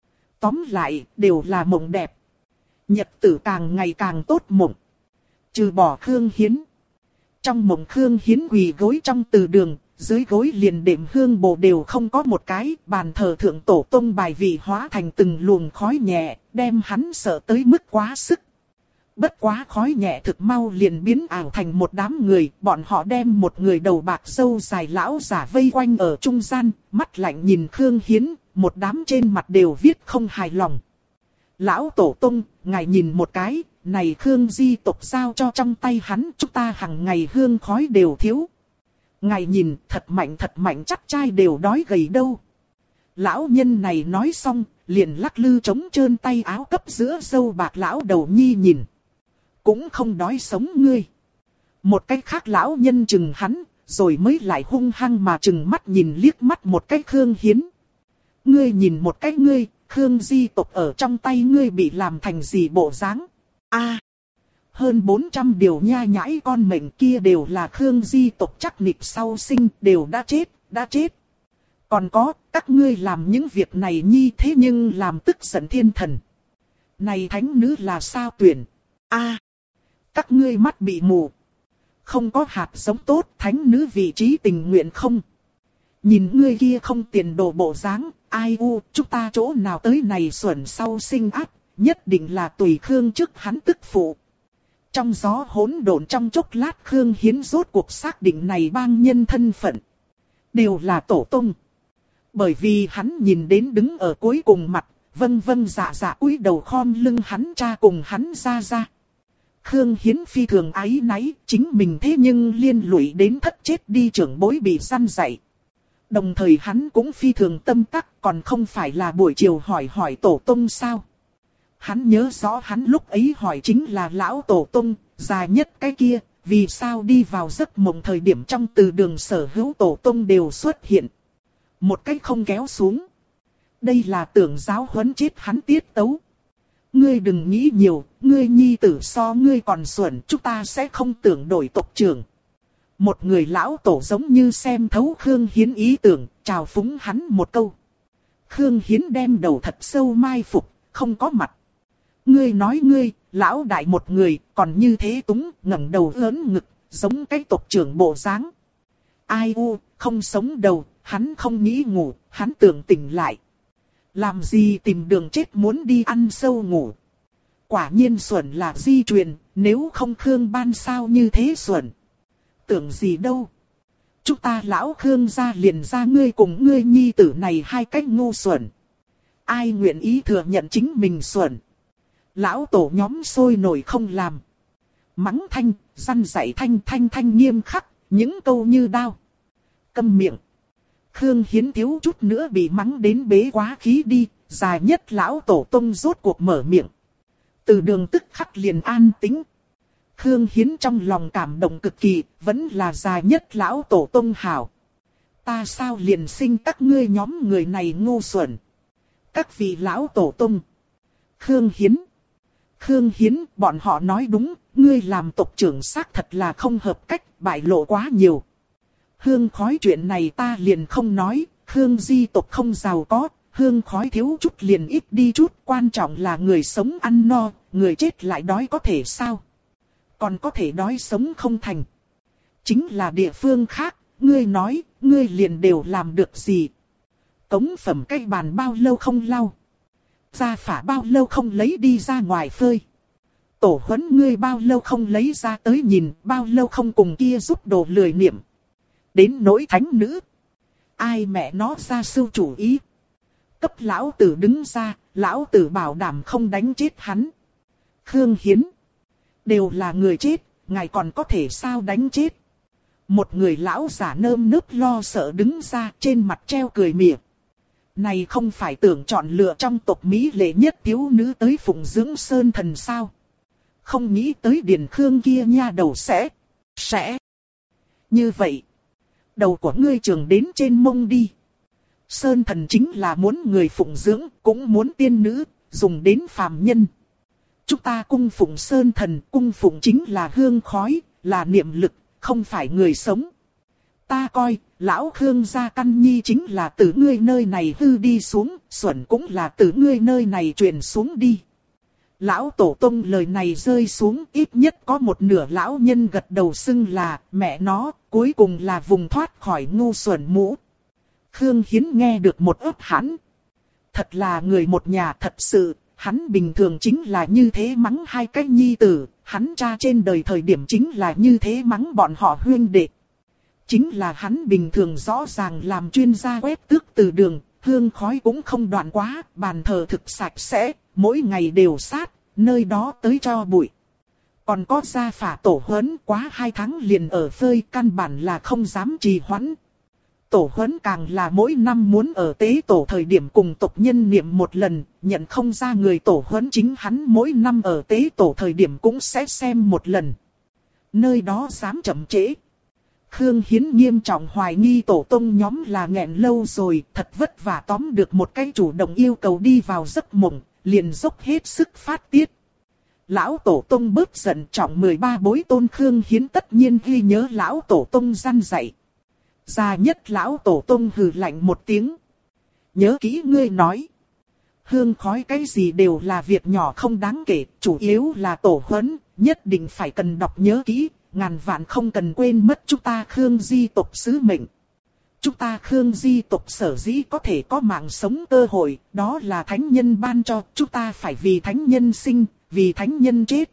Tóm lại, đều là mộng đẹp. Nhật tử càng ngày càng tốt mộng. Trừ bỏ Khương Hiến. Trong mộng Khương Hiến quỳ gối trong từ đường, dưới gối liền đệm hương bồ đều không có một cái, bàn thờ thượng tổ tông bài vị hóa thành từng luồng khói nhẹ, đem hắn sợ tới mức quá sức. Bất quá khói nhẹ thực mau liền biến ảo thành một đám người, bọn họ đem một người đầu bạc râu dài lão giả vây quanh ở trung gian, mắt lạnh nhìn Khương Hiến, một đám trên mặt đều viết không hài lòng. Lão Tổ Tông, ngài nhìn một cái, này Khương di tộc giao cho trong tay hắn, chúng ta hàng ngày hương khói đều thiếu. Ngài nhìn, thật mạnh chắc trai đều đói gầy đâu. Lão nhân này nói xong, liền lắc lư trống trơn tay áo cấp giữa râu bạc lão đầu nhi nhìn. Cũng không đói sống ngươi. Một cái khác lão nhân chừng hắn, rồi mới lại hung hăng mà chừng mắt nhìn liếc mắt một cái Khương Hiến. Ngươi nhìn một cái ngươi, Khương di tộc ở trong tay ngươi bị làm thành gì bộ dáng? A, hơn 400 điều nha nhãi con mệnh kia đều là Khương di tộc chắc nịch sau sinh, đều đã chết. Còn có, các ngươi làm những việc này nhi thế nhưng làm tức giận thiên thần. Này thánh nữ là sao tuyển? A, các ngươi mắt bị mù. Không có hạt giống tốt, thánh nữ vị trí tình nguyện không? Nhìn ngươi kia không tiền đồ bộ dáng, ai u, chúng ta chỗ nào tới này xuẩn sau sinh ác, nhất định là tùy Khương trước hắn tức phụ. Trong gió hỗn độn trong chốc lát Khương Hiến rốt cuộc xác định này bang nhân thân phận. Đều là tổ tông. Bởi vì hắn nhìn đến đứng ở cuối cùng mặt, vâng dạ cúi đầu khom lưng hắn cha cùng hắn ra. Khương Hiến phi thường áy náy, chính mình thế nhưng liên lụy đến thất chết đi trưởng bối bị săn dạy. Đồng thời hắn cũng phi thường tâm tắc, còn không phải là buổi chiều hỏi tổ tông sao. Hắn nhớ rõ hắn lúc ấy hỏi chính là lão tổ tông, già nhất cái kia, vì sao đi vào giấc mộng thời điểm trong từ đường sở hữu tổ tông đều xuất hiện. Một cách không kéo xuống. Đây là tưởng giáo huấn chết hắn tiết tấu. Ngươi đừng nghĩ nhiều, ngươi nhi tử so ngươi còn xuẩn, chúng ta sẽ không tưởng đổi tộc trưởng. Một người lão tổ giống như xem thấu Khương Hiến ý tưởng, chào phúng hắn một câu. Khương Hiến đem đầu thật sâu mai phục, không có mặt. Ngươi nói ngươi, lão đại một người, còn như thế túng, ngẩng đầu lớn ngực, giống cái tộc trưởng bộ dáng. Ai u, không sống đầu, hắn không nghĩ ngủ, hắn tưởng tỉnh lại. Làm gì tìm đường chết muốn đi ăn sâu ngủ. Quả nhiên xuẩn là di truyền, nếu không Khương ban sao như thế xuẩn. Tưởng gì đâu. Chúng ta lão Khương gia liền ra ngươi cùng ngươi nhi tử này hai cách ngu xuẩn. Ai nguyện ý thừa nhận chính mình xuẩn. Lão tổ nhóm sôi nổi không làm. Mắng thanh, răn dạy thanh nghiêm khắc, những câu như đao. Câm miệng. Khương Hiến thiếu chút nữa bị mắng đến bế quá khí đi, dài nhất lão tổ tông rốt cuộc mở miệng. Từ đường tức khắc liền an tĩnh. Khương Hiến trong lòng cảm động cực kỳ, vẫn là dài nhất lão tổ tông hảo. Ta sao liền sinh các ngươi nhóm người này ngu xuẩn. Các vị lão tổ tông. Khương Hiến, bọn họ nói đúng, ngươi làm tộc trưởng xác thật là không hợp cách, bại lộ quá nhiều. Hương khói chuyện này ta liền không nói, Khương di tộc không giàu có, hương khói thiếu chút liền ít đi chút, quan trọng là người sống ăn no, người chết lại đói có thể sao? Còn có thể đói sống không thành. Chính là địa phương khác, ngươi nói, ngươi liền đều làm được gì? Cống phẩm cây bàn bao lâu không lau? Gia phả bao lâu không lấy đi ra ngoài phơi? Tổ huấn ngươi bao lâu không lấy ra tới nhìn, bao lâu không cùng kia giúp đồ lười niệm? Đến nỗi thánh nữ. Ai mẹ nó ra sưu chủ ý. Cấp lão tử đứng ra, lão tử bảo đảm không đánh chết hắn. Khương Hiến. Đều là người chết, ngài còn có thể sao đánh chết. Một người lão giả nơm nớp lo sợ đứng ra trên mặt treo cười mỉa. Này không phải tưởng chọn lựa trong tộc Mỹ lệ nhất thiếu nữ tới phụng dưỡng sơn thần sao. Không nghĩ tới Điền Khương kia nha đầu sẽ. Như vậy. Đầu của ngươi trường đến trên mông đi. Sơn thần chính là muốn người phụng dưỡng, cũng muốn tiên nữ, dùng đến phàm nhân. Chúng ta cung phụng sơn thần, cung phụng chính là hương khói, là niệm lực, không phải người sống. Ta coi, lão Khương gia căn nhi chính là từ ngươi nơi này hư đi xuống, xuẩn cũng là từ ngươi nơi này truyền xuống đi. Lão tổ tông lời này rơi xuống, ít nhất có một nửa lão nhân gật đầu xưng là mẹ nó, cuối cùng là vùng thoát khỏi ngu xuẩn mũ. Khương Hiến nghe được một ớt hãn. Thật là người một nhà thật sự, hắn bình thường chính là như thế mắng hai cái nhi tử, hắn cha trên đời thời điểm chính là như thế mắng bọn họ huynh đệ. Chính là hắn bình thường rõ ràng làm chuyên gia quét tước từ đường, hương khói cũng không đoạn quá, bàn thờ thực sạch sẽ, mỗi ngày đều sát, nơi đó tới cho bụi. Còn có gia phả tổ huấn quá 2 tháng liền ở phơi, căn bản là không dám trì hoãn. Tổ huấn càng là mỗi năm muốn ở tế tổ thời điểm cùng tộc nhân niệm một lần, nhận không ra người tổ huấn chính hắn mỗi năm ở tế tổ thời điểm cũng sẽ xem một lần. Nơi đó dám chậm trễ. Khương Hiến nghiêm trọng hoài nghi tổ tông nhóm là nghẹn lâu rồi, thật vất vả tóm được một cái chủ động yêu cầu đi vào giấc mộng, liền dốc hết sức phát tiết. Lão tổ tông bớt giận, trọng 13 bối tôn Khương Hiến tất nhiên ghi nhớ lão tổ tông răn dạy. Già nhất lão tổ tông hừ lạnh một tiếng. Nhớ kỹ ngươi nói. Hương khói cái gì đều là việc nhỏ không đáng kể, chủ yếu là tổ huấn, nhất định phải cần đọc nhớ kỹ, ngàn vạn không cần quên mất chúng ta Khương di tộc sứ mệnh. Chúng ta Khương di tộc sở dĩ có thể có mạng sống cơ hội, đó là thánh nhân ban cho, chúng ta phải vì thánh nhân sinh, vì thánh nhân chết.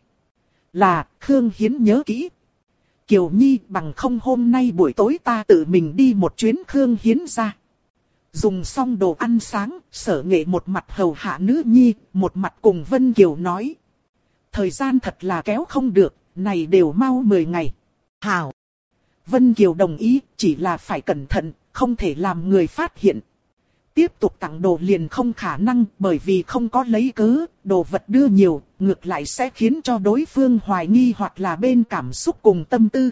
Là, Khương Hiến nhớ kỹ. Kiều Nhi, bằng không hôm nay buổi tối ta tự mình đi một chuyến Khương Hiến ra. Dùng xong đồ ăn sáng, Sở Nghệ một mặt hầu hạ nữ nhi, một mặt cùng Vân Kiều nói. Thời gian thật là kéo không được, này đều mau 10 ngày. Hảo. Vân Kiều đồng ý, chỉ là phải cẩn thận, không thể làm người phát hiện. Tiếp tục tặng đồ liền không khả năng, bởi vì không có lấy cớ, đồ vật đưa nhiều, ngược lại sẽ khiến cho đối phương hoài nghi hoặc là bên cảm xúc cùng tâm tư.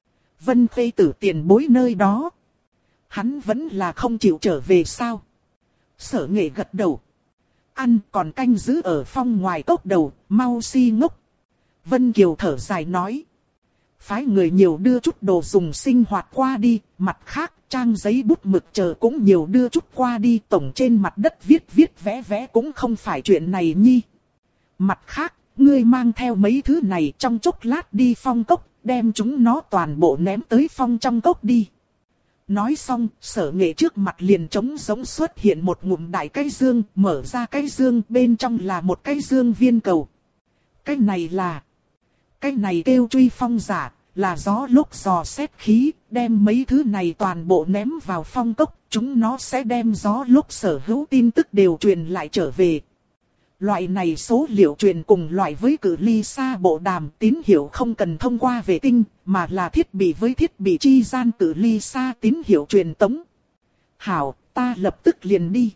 Vân Khê Tử tiền bối nơi đó. Hắn vẫn là không chịu trở về sao? Sở Nghệ gật đầu. Ăn còn canh giữ ở phong ngoài cốc đầu, mau si ngốc. Vân Kiều thở dài nói. Phái người nhiều đưa chút đồ dùng sinh hoạt qua đi, mặt khác trang giấy bút mực chờ cũng nhiều đưa chút qua đi, tổng trên mặt đất viết vẽ vẽ cũng không phải chuyện này nhi. Mặt khác, ngươi mang theo mấy thứ này trong chốc lát đi phong cốc, đem chúng nó toàn bộ ném tới phong trong cốc đi. Nói xong, Sở Nghệ trước mặt liền trống rỗng xuất hiện một ngụm đại cái dương, mở ra cái dương, bên trong là một cái dương viên cầu. Cái này kêu truy phong giả, là gió lúc dò xét khí, đem mấy thứ này toàn bộ ném vào phong cốc, chúng nó sẽ đem gió lúc sở hữu tin tức đều truyền lại trở về. Loại này số liệu truyền cùng loại với cự ly xa bộ đàm, tín hiệu không cần thông qua vệ tinh, mà là thiết bị với thiết bị chi gian cự ly xa tín hiệu truyền tống. Hảo, ta lập tức liền đi.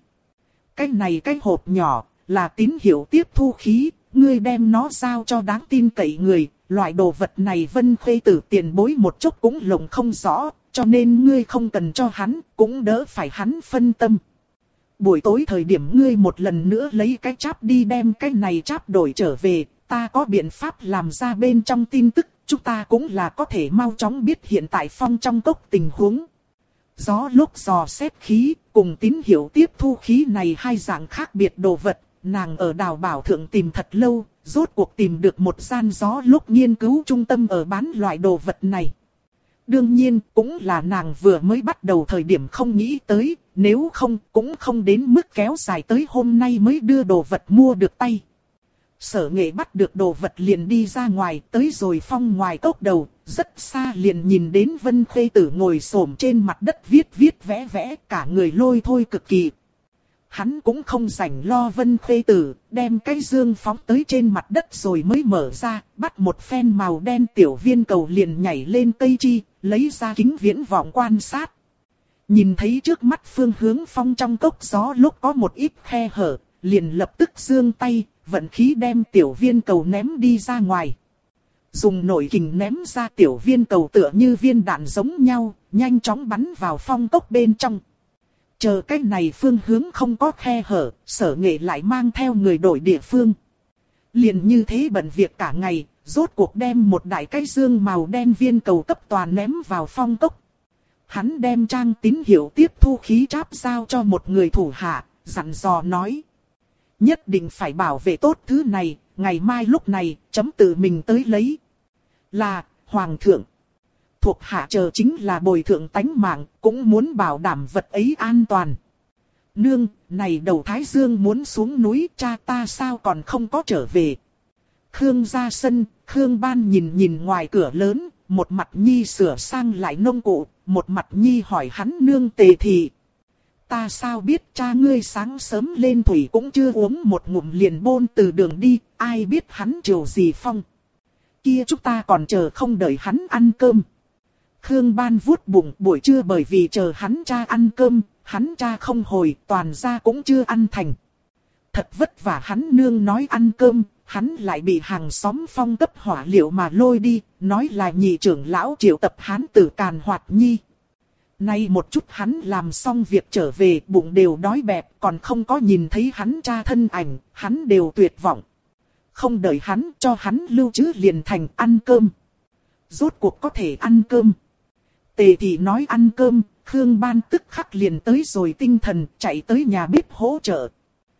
Cái hộp nhỏ, là tín hiệu tiếp thu khí, ngươi đem nó giao cho đáng tin cậy người. Loại đồ vật này Vân Khê Tử tiền bối một chút cũng lộng không rõ, cho nên ngươi không cần cho hắn, cũng đỡ phải hắn phân tâm. Buổi tối thời điểm ngươi một lần nữa lấy cái cháp đi đem cái này cháp đổi trở về, ta có biện pháp làm ra bên trong tin tức, chúng ta cũng là có thể mau chóng biết hiện tại phong trong cốc tình huống. Gió lúc dò xét khí, cùng tín hiệu tiếp thu khí này hai dạng khác biệt đồ vật, nàng ở Đào Bảo Thượng tìm thật lâu, rốt cuộc tìm được một gian gió lúc nghiên cứu trung tâm ở bán loại đồ vật này. Đương nhiên, cũng là nàng vừa mới bắt đầu thời điểm không nghĩ tới, nếu không, cũng không đến mức kéo dài tới hôm nay mới đưa đồ vật mua được tay. Sở Nghệ bắt được đồ vật liền đi ra ngoài, tới rồi phong ngoài cốc đầu, rất xa liền nhìn đến Vân Khê Tử ngồi xổm trên mặt đất viết vẽ vẽ, cả người lôi thôi cực kỳ. Hắn cũng không rảnh lo Vân Khê Tử, đem cái dương phóng tới trên mặt đất rồi mới mở ra, bắt một phen màu đen tiểu viên cầu liền nhảy lên cây chi, lấy ra kính viễn vọng quan sát. Nhìn thấy trước mắt phương hướng phong trong cốc gió lúc có một ít khe hở, liền lập tức giương tay, vận khí đem tiểu viên cầu ném đi ra ngoài. Dùng nội kình ném ra tiểu viên cầu tựa như viên đạn giống nhau, nhanh chóng bắn vào phong cốc bên trong. Chờ cái này phương hướng không có khe hở, Sở Nghệ lại mang theo người đổi địa phương. Liền như thế bận việc cả ngày, rốt cuộc đem một đại cái dương màu đen viên cầu cấp toàn ném vào phong cốc. Hắn đem trang tín hiệu tiếp thu khí tráp giao cho một người thủ hạ, dặn dò nói. Nhất định phải bảo vệ tốt thứ này, ngày mai lúc này, chấm tự mình tới lấy. Là, Hoàng thượng. Thuộc hạ chờ chính là bồi thượng tánh mạng, cũng muốn bảo đảm vật ấy an toàn. Nương, này đầu Thái Dương muốn xuống núi, cha ta sao còn không có trở về. Khương ra sân, Khương Ban nhìn nhìn ngoài cửa lớn, một mặt nhi sửa sang lại nông cụ, một mặt nhi hỏi hắn nương Tề Thị. Ta sao biết cha ngươi sáng sớm lên thủy cũng chưa uống một ngụm liền bôn từ đường đi, ai biết hắn chiều gì phong. Kia chúng ta còn chờ không đợi hắn ăn cơm. Khương Ban vuốt bụng, buổi trưa bởi vì chờ hắn cha ăn cơm, hắn cha không hồi, toàn gia cũng chưa ăn thành. Thật vất vả hắn nương nói ăn cơm, hắn lại bị hàng xóm phong cấp hỏa liệu mà lôi đi, nói là nhị trưởng lão triệu tập hắn tử Càn Hoạt Nhi. Nay một chút hắn làm xong việc trở về, bụng đều đói bẹp, còn không có nhìn thấy hắn cha thân ảnh, hắn đều tuyệt vọng. Không đợi hắn, cho hắn lưu trữ liền thành ăn cơm. Rốt cuộc có thể ăn cơm. Tề Thị nói ăn cơm, Khương Ban tức khắc liền tới rồi tinh thần, chạy tới nhà bếp hỗ trợ.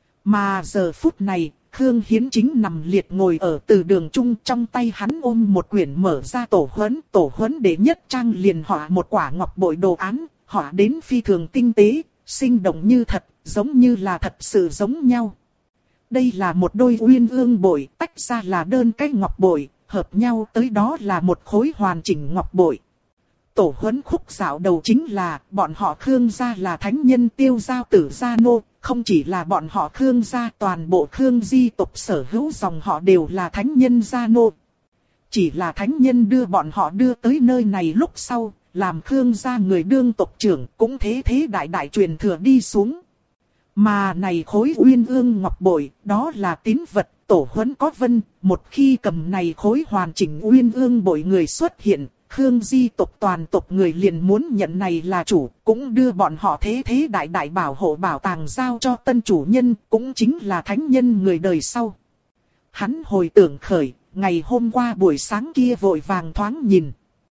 Mà giờ phút này, Khương Hiến chính nằm liệt ngồi ở từ đường trung, trong tay hắn ôm một quyển mở ra tổ huấn đệ nhất trang liền họa một quả ngọc bội đồ án, họa đến phi thường tinh tế, sinh động như thật, giống như là thật sự giống nhau. Đây là một đôi uyên ương bội, tách ra là đơn cái ngọc bội, hợp nhau tới đó là một khối hoàn chỉnh ngọc bội. Tổ huấn khúc dạo đầu chính là, bọn họ Khương gia là thánh nhân tiêu giao tử gia nô, không chỉ là bọn họ Khương gia, toàn bộ Khương di tộc sở hữu dòng họ đều là thánh nhân gia nô. Chỉ là thánh nhân đưa bọn họ đưa tới nơi này lúc sau, làm Khương gia người đương tộc trưởng cũng thế đại đại truyền thừa đi xuống. Mà này khối uyên ương ngọc bội, đó là tín vật, tổ huấn có vân, một khi cầm này khối hoàn chỉnh uyên ương bội người xuất hiện, Khương di tộc toàn tộc người liền muốn nhận này là chủ, cũng đưa bọn họ thế đại đại bảo hộ bảo tàng giao cho tân chủ nhân, cũng chính là thánh nhân người đời sau. Hắn hồi tưởng khởi, ngày hôm qua buổi sáng kia vội vàng thoáng nhìn.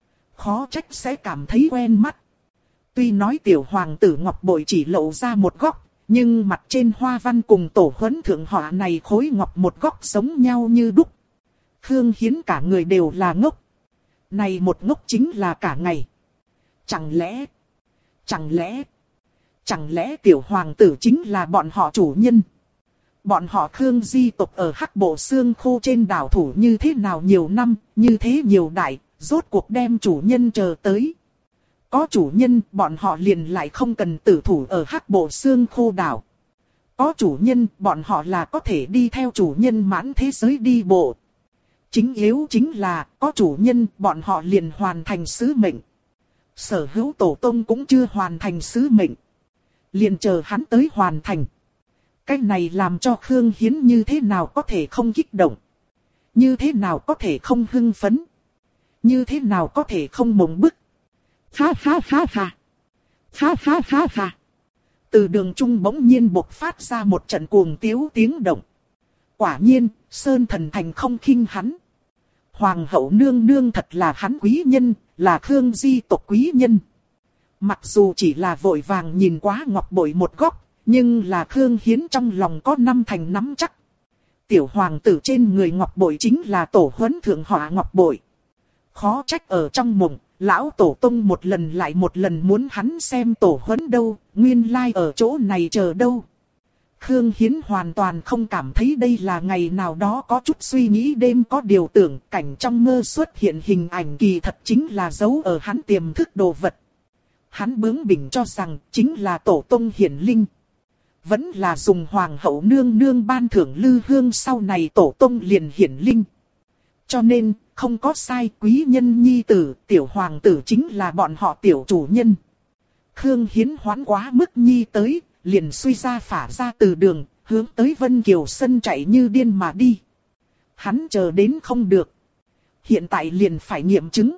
Khó trách sẽ cảm thấy quen mắt. Tuy nói tiểu hoàng tử ngọc bội chỉ lộ ra một góc, nhưng mặt trên hoa văn cùng tổ huấn thượng họa này khối ngọc một góc giống nhau như đúc. Khương Hiến cả người đều là ngốc. Này một ngốc chính là cả ngày. Chẳng lẽ tiểu hoàng tử chính là bọn họ chủ nhân? Bọn họ Khương di tộc ở Hắc Bộ Xương Khô trên đảo thủ như thế nào nhiều năm, như thế nhiều đại, rốt cuộc đem chủ nhân chờ tới. Có chủ nhân, bọn họ liền lại không cần tử thủ ở Hắc Bộ Xương Khô đảo. Có chủ nhân, bọn họ là có thể đi theo chủ nhân mãn thế giới đi bộ. Chính yếu chính là, có chủ nhân, bọn họ liền hoàn thành sứ mệnh. Sở hữu tổ tông cũng chưa hoàn thành sứ mệnh. Liền chờ hắn tới hoàn thành. Cái này làm cho Khương Hiến như thế nào có thể không kích động. Như thế nào có thể không hưng phấn. Như thế nào có thể không mộng bức. Ha ha ha ha. Ha ha ha ha. Từ đường trung bỗng nhiên bộc phát ra một trận cuồng tiếu tiếng động. Quả nhiên, Sơn Thần Thành không khinh hắn. Hoàng hậu nương nương thật là hắn quý nhân, là Khương di tộc quý nhân. Mặc dù chỉ là vội vàng nhìn quá ngọc bội một góc, nhưng là Khương Hiến trong lòng có năm thành nắm chắc. Tiểu hoàng tử trên người ngọc bội chính là tổ huấn thượng họa ngọc bội. Khó trách ở trong mộng, lão tổ tông một lần lại một lần muốn hắn xem tổ huấn đâu, nguyên lai ở chỗ này chờ đâu. Khương Hiến hoàn toàn không cảm thấy đây là ngày nào đó có chút suy nghĩ đêm có điều tưởng, cảnh trong mơ xuất hiện hình ảnh kỳ thật chính là dấu ở hắn tiềm thức đồ vật. Hắn bướng bỉnh cho rằng chính là tổ tông hiển linh. Vẫn là dùng hoàng hậu nương nương ban thưởng lư hương sau này tổ tông liền hiển linh. Cho nên, không có sai, quý nhân nhi tử, tiểu hoàng tử chính là bọn họ tiểu chủ nhân. Khương Hiến hoán quá mức nhi tới, liền suy ra phả ra từ đường, hướng tới Vân Kiều Sân chạy như điên mà đi. Hắn chờ đến không được. Hiện tại liền phải nghiệm chứng.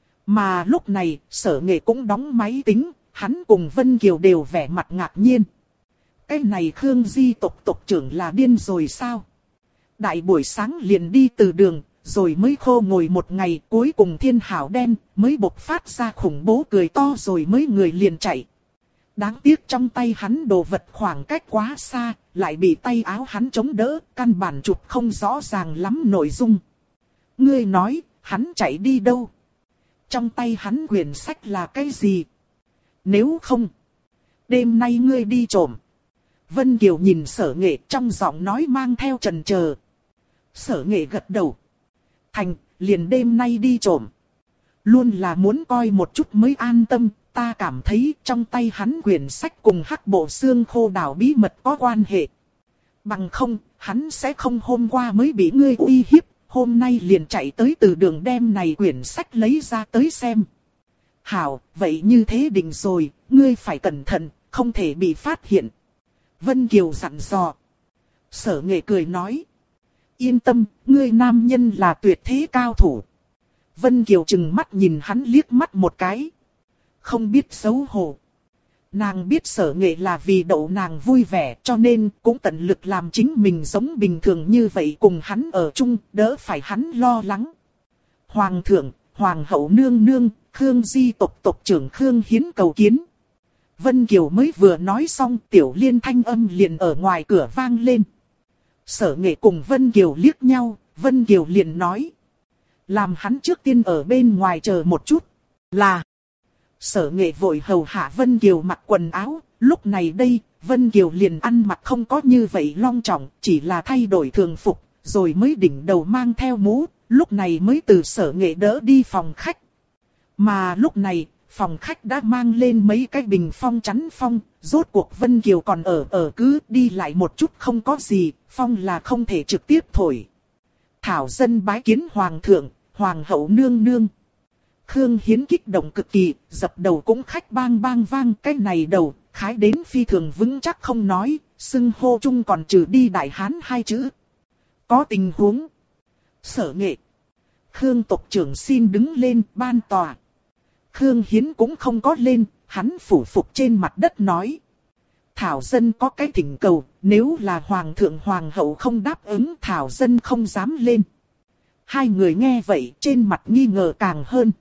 Mà lúc này, Sở Nghệ cũng đóng máy tính, hắn cùng Vân Kiều đều vẻ mặt ngạc nhiên. Cái này Khương di tộc tộc trưởng là điên rồi sao? Đại buổi sáng liền đi từ đường, rồi mới khô ngồi một ngày, cuối cùng thiên hảo đen, mới bộc phát ra khủng bố cười to rồi mới người liền chạy. Đáng tiếc trong tay hắn đồ vật khoảng cách quá xa, lại bị tay áo hắn chống đỡ, căn bản chụp không rõ ràng lắm nội dung. Ngươi nói, hắn chạy đi đâu? Trong tay hắn quyển sách là cái gì? Nếu không, đêm nay ngươi đi trộm. Vân Kiều nhìn Sở Nghệ trong giọng nói mang theo chần chờ. Sở Nghệ gật đầu. Thành, liền đêm nay đi trộm. Luôn là muốn coi một chút mới an tâm, ta cảm thấy trong tay hắn quyển sách cùng hắc bộ xương khô đảo bí mật có quan hệ. Bằng không, hắn sẽ không hôm qua mới bị ngươi uy hiếp, hôm nay liền chạy tới từ đường đem này quyển sách lấy ra tới xem. Hảo, vậy như thế định rồi, ngươi phải cẩn thận, không thể bị phát hiện. Vân Kiều dặn dò. Sở Nghệ cười nói. Yên tâm, ngươi nam nhân là tuyệt thế cao thủ. Vân Kiều trừng mắt nhìn hắn liếc mắt một cái. Không biết xấu hổ. Nàng biết Sở Nghệ là vì đậu nàng vui vẻ cho nên cũng tận lực làm chính mình giống bình thường như vậy cùng hắn ở chung, đỡ phải hắn lo lắng. Hoàng thượng, Hoàng hậu nương nương, Khương Di tộc trưởng Khương Hiến cầu kiến. Vân Kiều mới vừa nói xong Tiểu Liên thanh âm liền ở ngoài cửa vang lên. Sở Nghệ cùng Vân Kiều liếc nhau, Vân Kiều liền nói. Làm hắn trước tiên ở bên ngoài chờ một chút. Là. Sở Nghệ vội hầu hạ Vân Kiều mặc quần áo, lúc này đây, Vân Kiều liền ăn mặc không có như vậy long trọng, chỉ là thay đổi thường phục, rồi mới đỉnh đầu mang theo mũ, lúc này mới từ Sở Nghệ đỡ đi phòng khách. Mà lúc này, phòng khách đã mang lên mấy cái bình phong chắn phong, rốt cuộc Vân Kiều còn ở cứ đi lại một chút không có gì, phong là không thể trực tiếp thổi. Thảo dân bái kiến Hoàng thượng, Hoàng hậu nương nương. Khương Hiến kích động cực kỳ, dập đầu cũng khách bang bang vang, cái này đầu, khái đến phi thường vững chắc không nói, xưng hô chung còn trừ đi đại hán hai chữ. Có tình huống. Sở Nghệ. Khương tộc trưởng xin đứng lên ban tòa. Khương Hiến cũng không có lên, hắn phủ phục trên mặt đất nói. Thảo dân có cái thỉnh cầu, nếu là Hoàng thượng Hoàng hậu không đáp ứng Thảo dân không dám lên. Hai người nghe vậy trên mặt nghi ngờ càng hơn.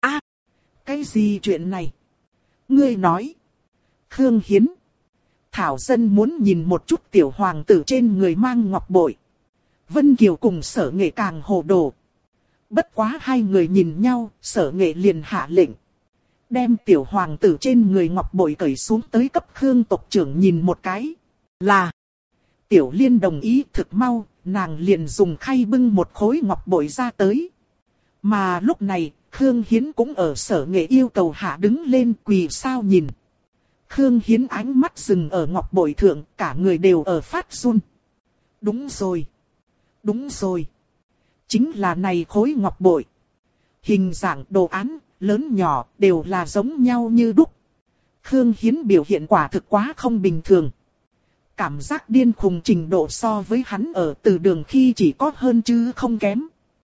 Cái gì chuyện này? Ngươi nói. Khương Hiến. Thảo dân muốn nhìn một chút tiểu hoàng tử trên người mang ngọc bội. Vân Kiều cùng Sở Nghệ càng hồ đồ. Bất quá hai người nhìn nhau, Sở Nghệ liền hạ lệnh. Đem tiểu hoàng tử trên người ngọc bội cởi xuống tới cấp Khương tộc trưởng nhìn một cái. Là. Tiểu Liên đồng ý thực mau, nàng liền dùng khay bưng một khối ngọc bội ra tới. Mà lúc này, Khương Hiến cũng ở Sở Nghệ yêu cầu hạ đứng lên quỳ sao nhìn. Khương Hiến ánh mắt dừng ở ngọc bội thượng, cả người đều ở phát run. Đúng rồi. Đúng rồi. Chính là này khối ngọc bội. Hình dạng đồ án, lớn nhỏ, đều là giống nhau như đúc. Khương Hiến biểu hiện quả thực quá không bình thường. Cảm giác điên khùng trình độ so với hắn ở từ đường khi chỉ có hơn chứ không kém.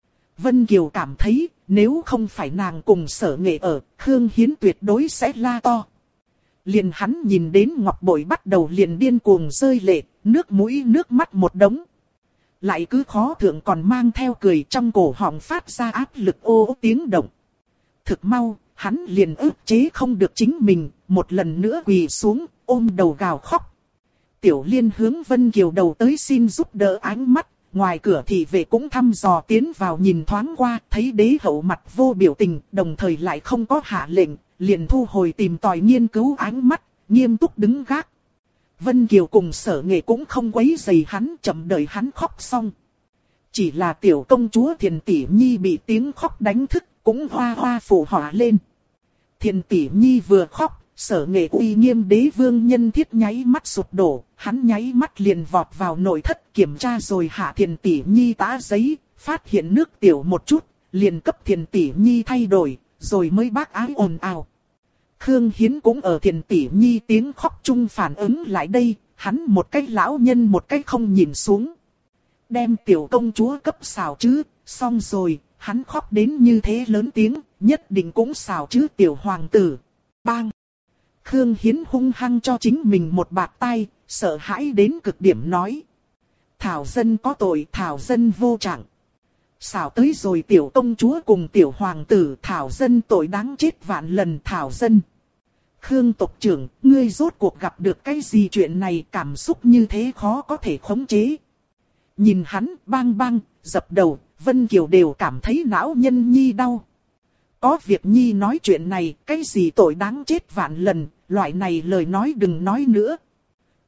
Vân Kiều cảm thấy, nếu không phải nàng cùng Sở Nghệ ở, Khương Hiến tuyệt đối sẽ la to. Liền hắn nhìn đến ngọc bội bắt đầu liền điên cuồng rơi lệ, nước mũi nước mắt một đống. Lại cứ khó thượng còn mang theo cười trong cổ họng phát ra áp lực ô tiếng động. Thực mau, hắn liền ức chế không được chính mình, một lần nữa quỳ xuống, ôm đầu gào khóc. Tiểu Liên hướng Vân Kiều đầu tới xin giúp đỡ ánh mắt. Ngoài cửa thị vệ cũng thăm dò tiến vào nhìn thoáng qua, thấy đế hậu mặt vô biểu tình, đồng thời lại không có hạ lệnh, liền thu hồi tìm tòi nghiên cứu ánh mắt, nghiêm túc đứng gác. Vân Kiều cùng Sở Nghệ cũng không quấy rầy hắn, chậm đợi hắn khóc xong. Chỉ là tiểu công chúa Thiền Tỷ Nhi bị tiếng khóc đánh thức, cũng hoa hoa phụ họa lên. Thiền Tỷ Nhi vừa khóc, Sở Nghệ uy nghiêm đế vương nhân thiết nháy mắt sụp đổ, hắn nháy mắt liền vọt vào nội thất kiểm tra rồi hạ Thiền Tỷ Nhi tã giấy, phát hiện nước tiểu một chút, liền cấp Thiền Tỷ Nhi thay đổi, rồi mới bác ái ồn ào. Khương Hiến cũng ở Thiền Tỷ Nhi tiếng khóc chung phản ứng lại đây, hắn một cách lão nhân một cách không nhìn xuống. Đem tiểu công chúa cấp xào chứ, xong rồi, hắn khóc đến như thế lớn tiếng, nhất định cũng xào chứ tiểu hoàng tử. Bang! Khương Hiến hung hăng cho chính mình một bạt tay, sợ hãi đến cực điểm nói. Thảo dân có tội, thảo dân vô trạng. Xảo tới rồi tiểu công chúa cùng tiểu hoàng tử, thảo dân tội đáng chết vạn lần, thảo dân. Khương tộc trưởng, ngươi rốt cuộc gặp được cái gì chuyện này, cảm xúc như thế khó có thể khống chế. Nhìn hắn bang bang, dập đầu, Vân Kiều đều cảm thấy não nhân nhi đau. Có việc nhi nói chuyện này, cái gì tội đáng chết vạn lần, loại này lời nói đừng nói nữa.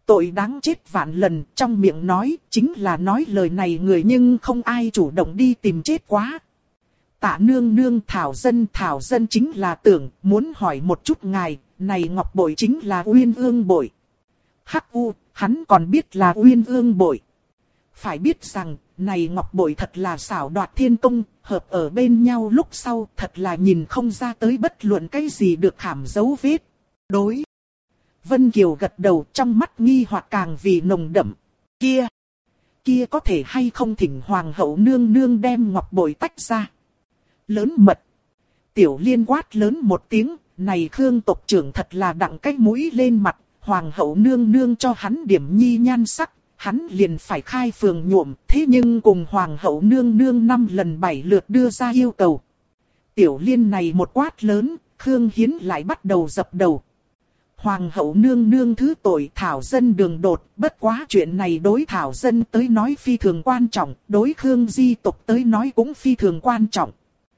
Tội đáng chết vạn lần, trong miệng nói, chính là nói lời này người nhưng không ai chủ động đi tìm chết quá. Tạ nương nương thảo dân chính là tưởng, muốn hỏi một chút ngài, này ngọc bội chính là uyên ương bội. Hắc u, hắn còn biết là uyên ương bội. Phải biết rằng, này ngọc bội thật là xảo đoạt thiên công, hợp ở bên nhau lúc sau thật là nhìn không ra tới bất luận cái gì được khảm dấu vết. Đối. Vân Kiều gật đầu, trong mắt nghi hoặc càng vì nồng đậm. Kia có thể hay không thỉnh hoàng hậu nương nương đem ngọc bội tách ra. Lớn mật. Tiểu Liên quát lớn một tiếng, này Khương tộc trưởng thật là đặng cái mũi lên mặt, hoàng hậu nương nương cho hắn điểm nhi nhan sắc, hắn liền phải khai phường nhuộm, thế nhưng cùng hoàng hậu nương nương 5 lần 7 lượt đưa ra yêu cầu. Tiểu Liên này một quát lớn, Khương Hiến lại bắt đầu dập đầu. Hoàng hậu nương nương thứ tội thảo dân đường đột, bất quá chuyện này đối thảo dân tới nói phi thường quan trọng, đối Khương di tộc tới nói cũng phi thường quan trọng.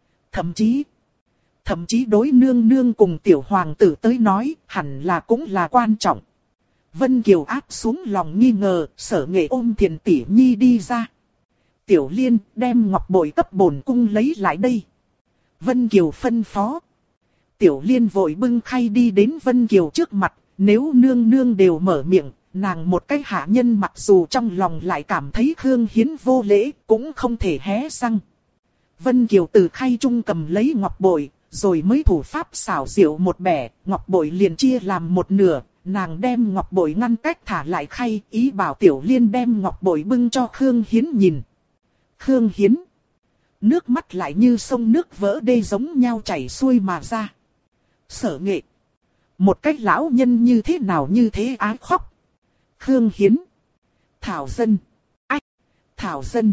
Thậm chí đối nương nương cùng tiểu hoàng tử tới nói, hẳn là cũng là quan trọng. Vân Kiều áp xuống lòng nghi ngờ, Sở Nghệ ôm Thiền tỷ nhi đi ra. Tiểu Liên đem ngọc bội cấp bổn cung lấy lại đây. Vân Kiều phân phó. Tiểu Liên vội bưng khay đi đến Vân Kiều trước mặt, nếu nương nương đều mở miệng, nàng một cái hạ nhân mặc dù trong lòng lại cảm thấy Khương Hiến vô lễ, cũng không thể hé răng. Vân Kiều từ khay trung cầm lấy ngọc bội, rồi mới thủ pháp xảo diệu một bẻ, ngọc bội liền chia làm một nửa, nàng đem ngọc bội ngăn cách thả lại khay, ý bảo Tiểu Liên đem ngọc bội bưng cho Khương Hiến nhìn. Khương Hiến, nước mắt lại như sông nước vỡ đê giống nhau chảy xuôi mà ra. Sở Nghệ, một cái lão nhân như thế nào như thế ái khóc. Khương Hiến, thảo dân, thảo dân,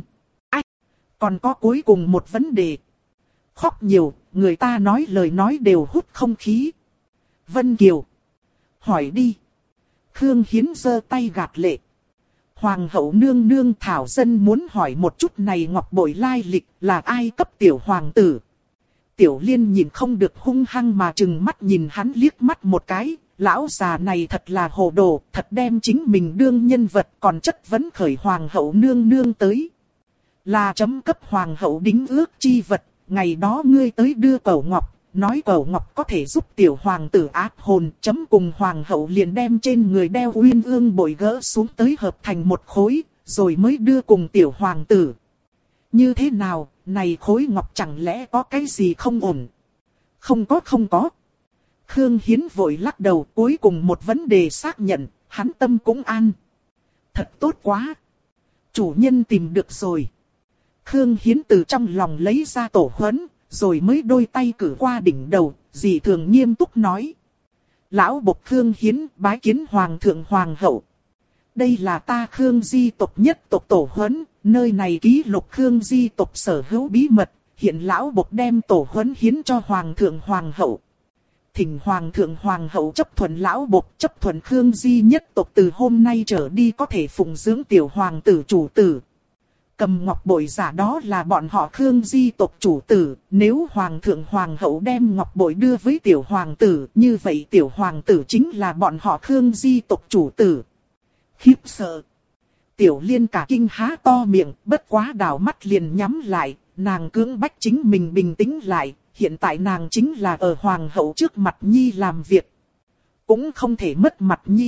còn có cuối cùng một vấn đề. Khóc nhiều, người ta nói lời nói đều hút không khí. Vân Kiều, hỏi đi. Khương Hiến giơ tay gạt lệ. Hoàng hậu nương nương thảo dân muốn hỏi một chút này ngọc bội lai lịch là ai cấp tiểu hoàng tử. Tiểu Liên nhìn không được hung hăng mà trừng mắt nhìn hắn liếc mắt một cái. Lão già này thật là hồ đồ, thật đem chính mình đương nhân vật còn chất vấn khởi hoàng hậu nương nương tới. Là chấm cấp hoàng hậu đính ước chi vật, ngày đó ngươi tới đưa cẩu ngọc, nói cẩu ngọc có thể giúp tiểu hoàng tử áp hồn, chấm cùng hoàng hậu liền đem trên người đeo uyên ương bội gỡ xuống tới hợp thành một khối, rồi mới đưa cùng tiểu hoàng tử. Như thế nào, này khối ngọc chẳng lẽ có cái gì không ổn? Không có. Khương Hiến vội lắc đầu, cuối cùng một vấn đề xác nhận, hắn tâm cũng an. Thật tốt quá. Chủ nhân tìm được rồi. Khương Hiến từ trong lòng lấy ra tổ huấn, rồi mới đôi tay cử qua đỉnh đầu, dị thường nghiêm túc nói. Lão bộc Khương Hiến bái kiến hoàng thượng hoàng hậu. Đây là ta Khương di tộc nhất tộc tổ huấn, nơi này ký lục Khương di tộc sở hữu bí mật, hiện lão bộc đem tổ huấn hiến cho hoàng thượng hoàng hậu. Thỉnh hoàng thượng hoàng hậu chấp thuận lão bộc, chấp thuận Khương di nhất tộc từ hôm nay trở đi có thể phụng dưỡng tiểu hoàng tử chủ tử. Cầm ngọc bội giả đó là bọn họ Khương di tộc chủ tử, nếu hoàng thượng hoàng hậu đem ngọc bội đưa với tiểu hoàng tử, như vậy tiểu hoàng tử chính là bọn họ Khương di tộc chủ tử. Khiếp sợ. Tiểu Liên cả kinh há to miệng, bất quá đảo mắt liền nhắm lại, nàng cưỡng bách chính mình bình tĩnh lại, hiện tại nàng chính là ở hoàng hậu trước mặt nhi làm việc. Cũng không thể mất mặt nhi.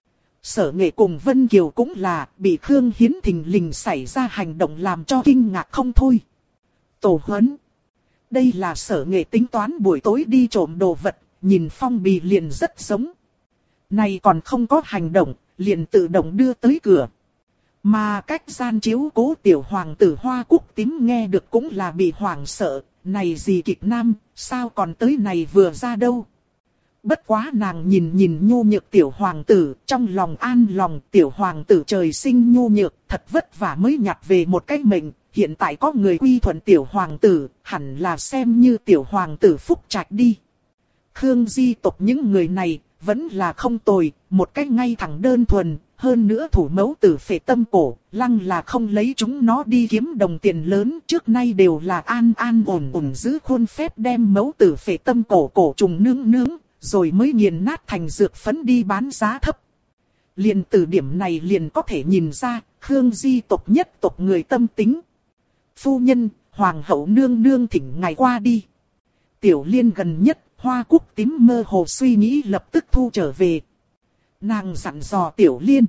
Sở Nghệ cùng Vân Kiều cũng là bị Khương Hiến thình lình xảy ra hành động làm cho kinh ngạc không thôi. Tổ huấn. Đây là Sở Nghệ tính toán buổi tối đi trộm đồ vật, nhìn phong bì liền rất giống. Này còn không có hành động, liền tự động đưa tới cửa. Mà cách gian chiếu cố tiểu hoàng tử Hoa Cúc Tím nghe được cũng là bị hoảng sợ. Này gì kịch nam, sao còn tới này vừa ra đâu. Bất quá nàng nhìn nhu nhược tiểu hoàng tử, trong lòng an lòng tiểu hoàng tử trời sinh nhu nhược, thật vất vả mới nhặt về một cái mệnh, hiện tại có người quy thuận tiểu hoàng tử, hẳn là xem như tiểu hoàng tử phúc trạch đi. Khương di tộc những người này, vẫn là không tồi, một cách ngay thẳng đơn thuần, hơn nữa thủ mẫu tử phệ tâm cổ, lăng là không lấy chúng nó đi kiếm đồng tiền lớn, trước nay đều là an ổn giữ khuôn phép đem mẫu tử phệ tâm cổ trùng nướng, rồi mới nghiền nát thành dược phấn đi bán giá thấp. Liền từ điểm này liền có thể nhìn ra, Khương Di tộc nhất tộc người tâm tính. Phu nhân, hoàng hậu nương nương thỉnh ngài qua đi. Tiểu Liên gần nhất, Hoa Cúc Tím mơ hồ suy nghĩ lập tức thu trở về. Nàng dặn dò Tiểu Liên.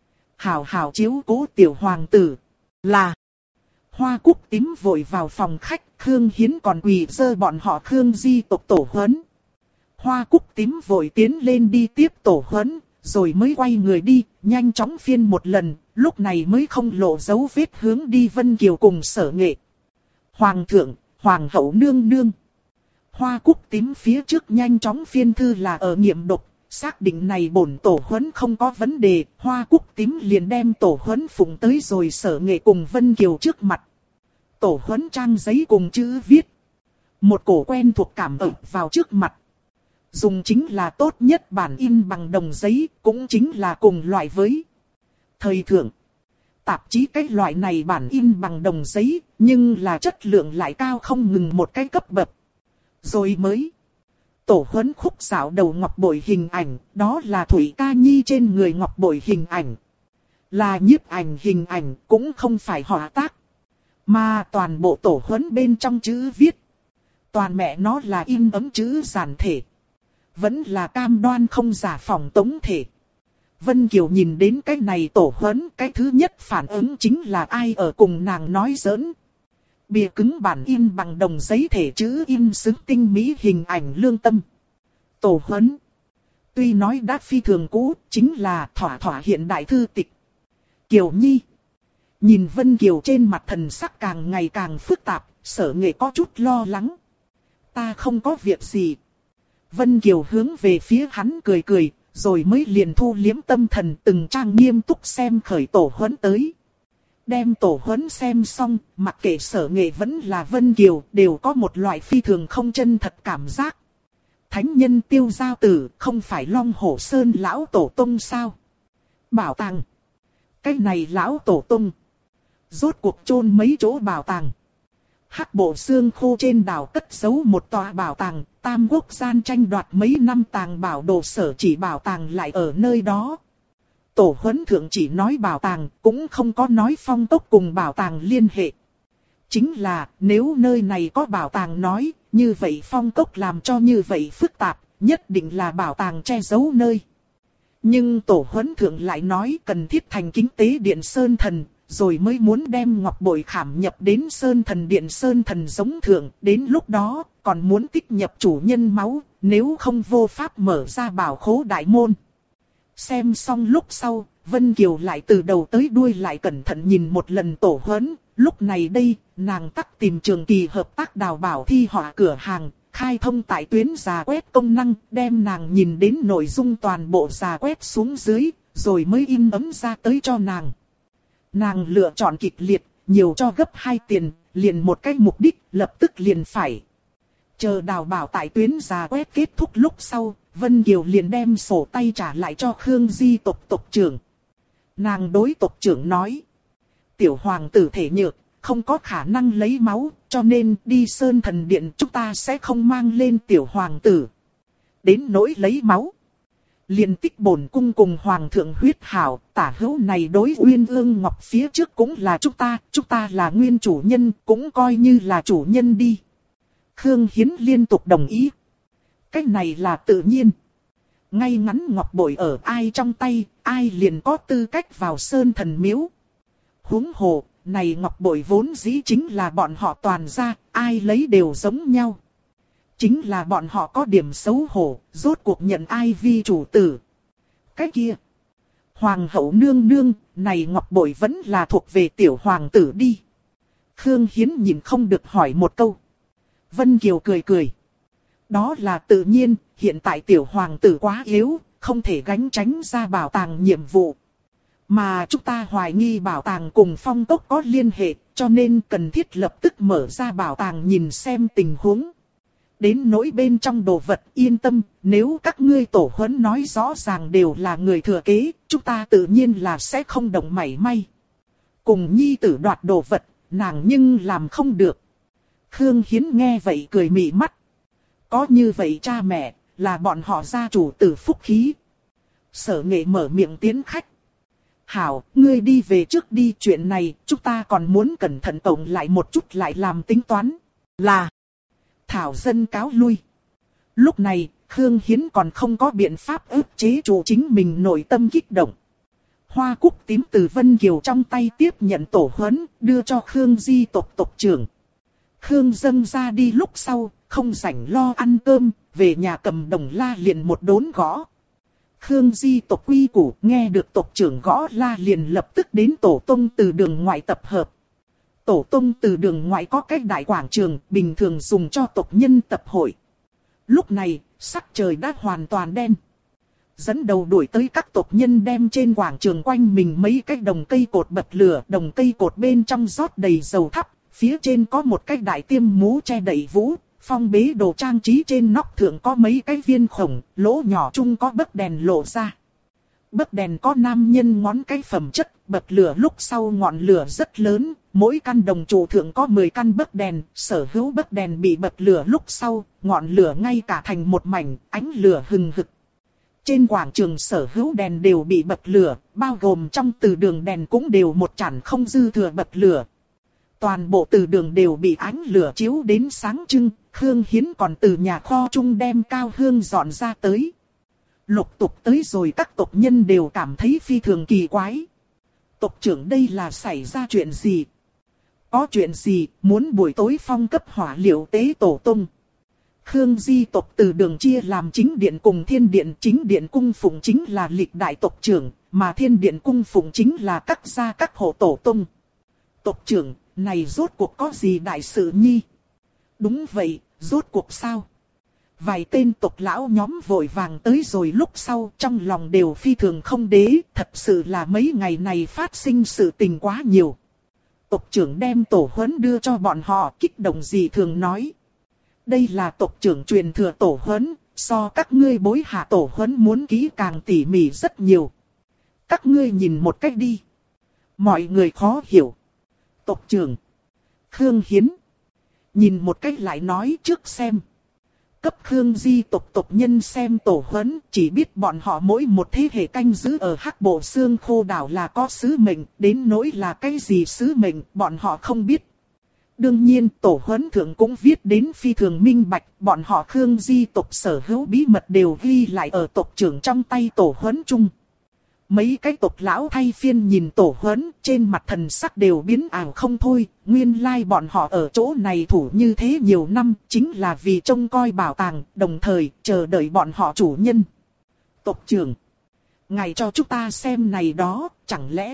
Hảo hảo chiếu cố tiểu hoàng tử. Là. Hoa Cúc Tím vội vào phòng khách, Khương Hiến còn quỳ dơ bọn họ Khương Di tộc tổ huấn. Hoa Cúc Tím vội tiến lên đi tiếp tổ huấn, rồi mới quay người đi, nhanh chóng phiên một lần, lúc này mới không lộ dấu vết hướng đi Vân Kiều cùng Sở Nghệ. Hoàng thượng, hoàng hậu nương nương. Hoa Cúc Tím phía trước nhanh chóng phiên thư là ở nghiệm độc, xác định này bổn tổ huấn không có vấn đề, Hoa Cúc Tím liền đem tổ huấn phụng tới rồi Sở Nghệ cùng Vân Kiều trước mặt. Tổ huấn trang giấy cùng chữ viết. Một cổ quen thuộc cảm ập vào trước mặt. Dùng chính là tốt nhất bản in bằng đồng giấy, cũng chính là cùng loại với thời thượng. Tạp chí cái loại này bản in bằng đồng giấy, nhưng là chất lượng lại cao không ngừng một cái cấp bậc. Rồi mới. Tổ huấn khúc xảo đầu ngọc bội hình ảnh, đó là Thủy Ca Nhi trên người ngọc bội hình ảnh. Là nhiếp ảnh hình ảnh, cũng không phải họa tác. Mà toàn bộ tổ huấn bên trong chữ viết. Toàn mẹ nó là in ấm chữ giản thể. Vẫn là cam đoan không giả phỏng tống thể. Vân Kiều nhìn đến cái này tổ huấn, cái thứ nhất phản ứng chính là ai ở cùng nàng nói giỡn. Bìa cứng bản in bằng đồng giấy thể chữ in xứng tinh mỹ hình ảnh lương tâm. Tổ huấn. Tuy nói đã phi thường cũ, chính là thỏa thỏa hiện đại thư tịch. Kiều Nhi. Nhìn Vân Kiều trên mặt thần sắc càng ngày càng phức tạp, Sở Nghệ có chút lo lắng. Ta không có việc gì. Vân Kiều hướng về phía hắn cười cười, rồi mới liền thu liếm tâm thần từng trang nghiêm túc xem khởi tổ huấn tới. Đem tổ huấn xem xong, mặc kệ Sở Nghệ vẫn là Vân Kiều, đều có một loại phi thường không chân thật cảm giác. Thánh nhân Tiêu Giao Tử, không phải Long Hổ Sơn lão tổ tông sao? Bảo tàng. Cái này lão tổ tông. Rốt cuộc chôn mấy chỗ bảo tàng. Hắc Bộ xương khô trên đảo cất giấu một tòa bảo tàng, Tam Quốc gian tranh đoạt mấy năm tàng bảo đồ Sở Chỉ bảo tàng lại ở nơi đó. Tổ huấn thượng chỉ nói bảo tàng, cũng không có nói Phong Tốc cùng bảo tàng liên hệ. Chính là, nếu nơi này có bảo tàng nói, như vậy Phong Tốc làm cho như vậy phức tạp, nhất định là bảo tàng che giấu nơi. Nhưng tổ huấn thượng lại nói cần thiết thành kính tế điện Sơn Thần, rồi mới muốn đem ngọc bội khảm nhập đến Sơn Thần điện Sơn Thần giống thượng, đến lúc đó còn muốn tích nhập chủ nhân máu, nếu không vô pháp mở ra bảo khố đại môn. Xem xong lúc sau, Vân Kiều lại từ đầu tới đuôi lại cẩn thận nhìn một lần tổ huấn, lúc này đây, nàng tắc tìm Trường Kỳ hợp tác đào bảo thi họa cửa hàng, khai thông tại tuyến rà quét công năng, đem nàng nhìn đến nội dung toàn bộ rà quét xuống dưới, rồi mới in ấm ra tới cho nàng. Nàng lựa chọn kịch liệt, nhiều cho gấp 2 tiền, liền một cái mục đích, lập tức liền phải. Chờ đào bảo tại tuyến rà quét kết thúc lúc sau, Vân Kiều liền đem sổ tay trả lại cho Khương Di tộc tộc trưởng. Nàng đối tộc trưởng nói. Tiểu hoàng tử thể nhược, không có khả năng lấy máu, cho nên đi Sơn Thần điện chúng ta sẽ không mang lên tiểu hoàng tử. Đến nỗi lấy máu. Liền tích bổn cung cùng hoàng thượng huyết hảo, tả hữu này đối Uyên Ương Ngọc phía trước cũng là chúng ta là nguyên chủ nhân, cũng coi như là chủ nhân đi. Khương Hiến liên tục đồng ý. Cái này là tự nhiên. Ngay ngắn ngọc bội ở ai trong tay, ai liền có tư cách vào Sơn Thần miếu. Huống hồ, này ngọc bội vốn dĩ chính là bọn họ toàn ra, ai lấy đều giống nhau. Chính là bọn họ có điểm xấu hổ, rốt cuộc nhận ai vi chủ tử. Cái kia. Hoàng hậu nương nương, này ngọc bội vẫn là thuộc về tiểu hoàng tử đi. Khương Hiến nhìn không được hỏi một câu. Vân Kiều cười cười. Đó là tự nhiên, hiện tại tiểu hoàng tử quá yếu, không thể gánh tránh ra bảo tàng nhiệm vụ. Mà chúng ta hoài nghi bảo tàng cùng Phong Tốc có liên hệ, cho nên cần thiết lập tức mở ra bảo tàng nhìn xem tình huống. Đến nỗi bên trong đồ vật yên tâm, nếu các ngươi tổ huấn nói rõ ràng đều là người thừa kế, chúng ta tự nhiên là sẽ không động mảy may. Cùng nhi tử đoạt đồ vật, nàng nhưng làm không được. Khương Hiến nghe vậy cười mị mắt. Có như vậy cha mẹ, là bọn họ gia chủ tử phúc khí. Sở Nghệ mở miệng tiến khách. Hảo, ngươi đi về trước đi, chuyện này chúng ta còn muốn cẩn thận tổng lại một chút lại làm tính toán. Là. Thảo dân cáo lui. Lúc này, Khương Hiến còn không có biện pháp ức chế chủ chính mình nội tâm kích động. Hoa cúc tím từ Vân Kiều trong tay tiếp nhận tổ huấn, đưa cho Khương Di tộc tộc trưởng. Khương dâng ra đi lúc sau, không rảnh lo ăn cơm, về nhà cầm đồng la liền một đốn gõ. Khương Di tộc quy củ nghe được tộc trưởng gõ la liền lập tức đến tổ tông từ đường ngoại tập hợp. Tổ tông từ đường ngoại có cách đại quảng trường bình thường dùng cho tộc nhân tập hội. Lúc này, sắc trời đã hoàn toàn đen. Dẫn đầu đuổi tới các tộc nhân đem trên quảng trường quanh mình mấy cái đồng cây cột bật lửa. Đồng cây cột bên trong rót đầy dầu thắp, phía trên có một cái đại tiêm mũ che đậy vũ. Phong bế đồ trang trí trên nóc thượng có mấy cái viên khổng, lỗ nhỏ chung có bấc đèn lộ ra. Bấc đèn có nam nhân ngón cái phẩm chất, bật lửa lúc sau ngọn lửa rất lớn, mỗi căn đồng trụ thượng có 10 căn bấc đèn, sở hữu bấc đèn bị bật lửa lúc sau, ngọn lửa ngay cả thành một mảnh, ánh lửa hừng hực. Trên quảng trường sở hữu đèn đều bị bật lửa, bao gồm trong từ đường đèn cũng đều một chản không dư thừa bật lửa. Toàn bộ từ đường đều bị ánh lửa chiếu đến sáng trưng, Khương Hiến còn từ nhà kho chung đem cao hương dọn ra tới. Lục tục tới rồi các tộc nhân đều cảm thấy phi thường kỳ quái. Tộc trưởng đây là xảy ra chuyện gì? Có chuyện gì muốn buổi tối phong cấp hỏa liệu tế tổ tông? Khương Di tộc từ đường chia làm chính điện cùng thiên điện. Chính điện cung phụng chính là lịch đại tộc trưởng, mà thiên điện cung phụng chính là các gia các hộ tổ tông. Tộc trưởng, này rốt cuộc có gì đại sự nhi? Đúng vậy, rốt cuộc sao? Vài tên tộc lão nhóm vội vàng tới rồi lúc sau trong lòng đều phi thường không đế, thật sự là mấy ngày này phát sinh sự tình quá nhiều. Tộc trưởng đem tổ huấn đưa cho bọn họ kích động gì thường nói. Đây là tộc trưởng truyền thừa tổ huấn, so các ngươi bối hạ tổ huấn muốn kỹ càng tỉ mỉ rất nhiều. Các ngươi nhìn một cách đi. Mọi người khó hiểu. Tộc trưởng. Khương Hiến. Nhìn một cách lại nói trước xem. Cấp Khương Di tộc nhân xem tổ huấn, chỉ biết bọn họ mỗi một thế hệ canh giữ ở Hắc Bộ Xương Khô đảo là có sứ mệnh, đến nỗi là cái gì sứ mệnh, bọn họ không biết. Đương nhiên, tổ huấn thượng cũng viết đến phi thường minh bạch, bọn họ Khương Di tộc sở hữu bí mật đều ghi lại ở tộc trưởng trong tay tổ huấn chung. Mấy cái tộc lão thay phiên nhìn tổ huấn, trên mặt thần sắc đều biến ảo không thôi, nguyên lai bọn họ ở chỗ này thủ như thế nhiều năm, chính là vì trông coi bảo tàng, đồng thời chờ đợi bọn họ chủ nhân. Tộc trưởng, ngài cho chúng ta xem này đó, chẳng lẽ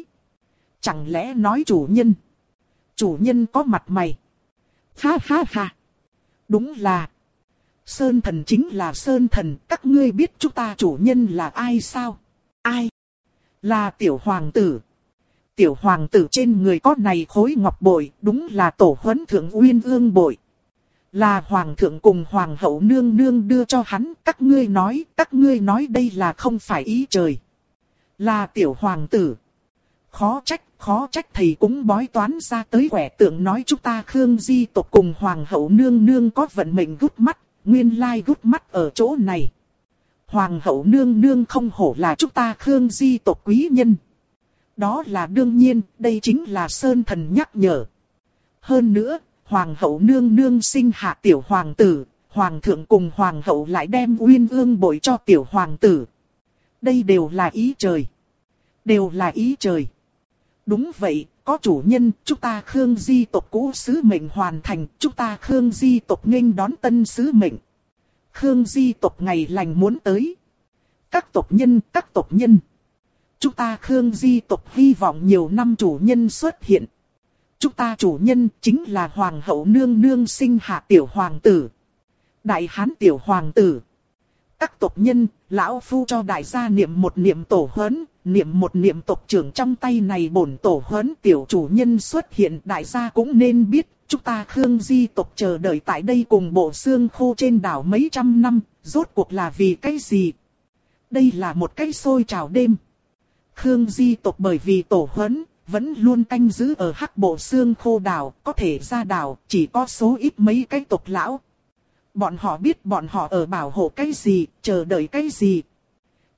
nói chủ nhân? Chủ nhân có mặt mày. Ha ha ha. Đúng là. Sơn thần chính là Sơn thần, các ngươi biết chúng ta chủ nhân là ai sao? Ai? Là tiểu hoàng tử. Tiểu hoàng tử trên người có này khối ngọc bội, đúng là tổ huấn thượng uyên ương bội. Là hoàng thượng cùng hoàng hậu nương nương đưa cho hắn, các ngươi nói đây là không phải ý trời. Là tiểu hoàng tử. Khó trách thầy cũng bói toán ra tới quẻ tượng nói chúng ta Khương Di tộc cùng hoàng hậu nương nương có vận mệnh gút mắt, nguyên lai gút mắt ở chỗ này. Hoàng hậu nương nương không hổ là chúng ta Khương Di tộc quý nhân. Đó là đương nhiên, đây chính là Sơn thần nhắc nhở. Hơn nữa, hoàng hậu nương nương sinh hạ tiểu hoàng tử, hoàng thượng cùng hoàng hậu lại đem uyên ương bội cho tiểu hoàng tử. Đây đều là ý trời. Đều là ý trời. Đúng vậy, có chủ nhân, chúng ta Khương Di tộc cũ sứ mệnh hoàn thành, chúng ta Khương Di tộc nghênh đón tân sứ mệnh. Khương Di tộc ngày lành muốn tới. Các tộc nhân. Chúng ta Khương Di tộc hy vọng nhiều năm chủ nhân xuất hiện. Chúng ta chủ nhân chính là hoàng hậu nương nương sinh hạ tiểu hoàng tử. Đại hán tiểu hoàng tử. Các tộc nhân, lão phu cho đại gia niệm một niệm tổ huấn, niệm một niệm tộc trưởng trong tay này bổn tổ huấn tiểu chủ nhân xuất hiện, đại gia cũng nên biết, chúng ta Khương Di tộc chờ đợi tại đây cùng bộ xương khô trên đảo mấy trăm năm, rốt cuộc là vì cái gì? Đây là một cái sôi trào đêm. Khương Di tộc bởi vì tổ huấn, vẫn luôn canh giữ ở Hắc Bộ Xương Khô đảo, có thể ra đảo, chỉ có số ít mấy cái tộc lão. Bọn họ biết bọn họ ở bảo hộ cái gì, chờ đợi cái gì.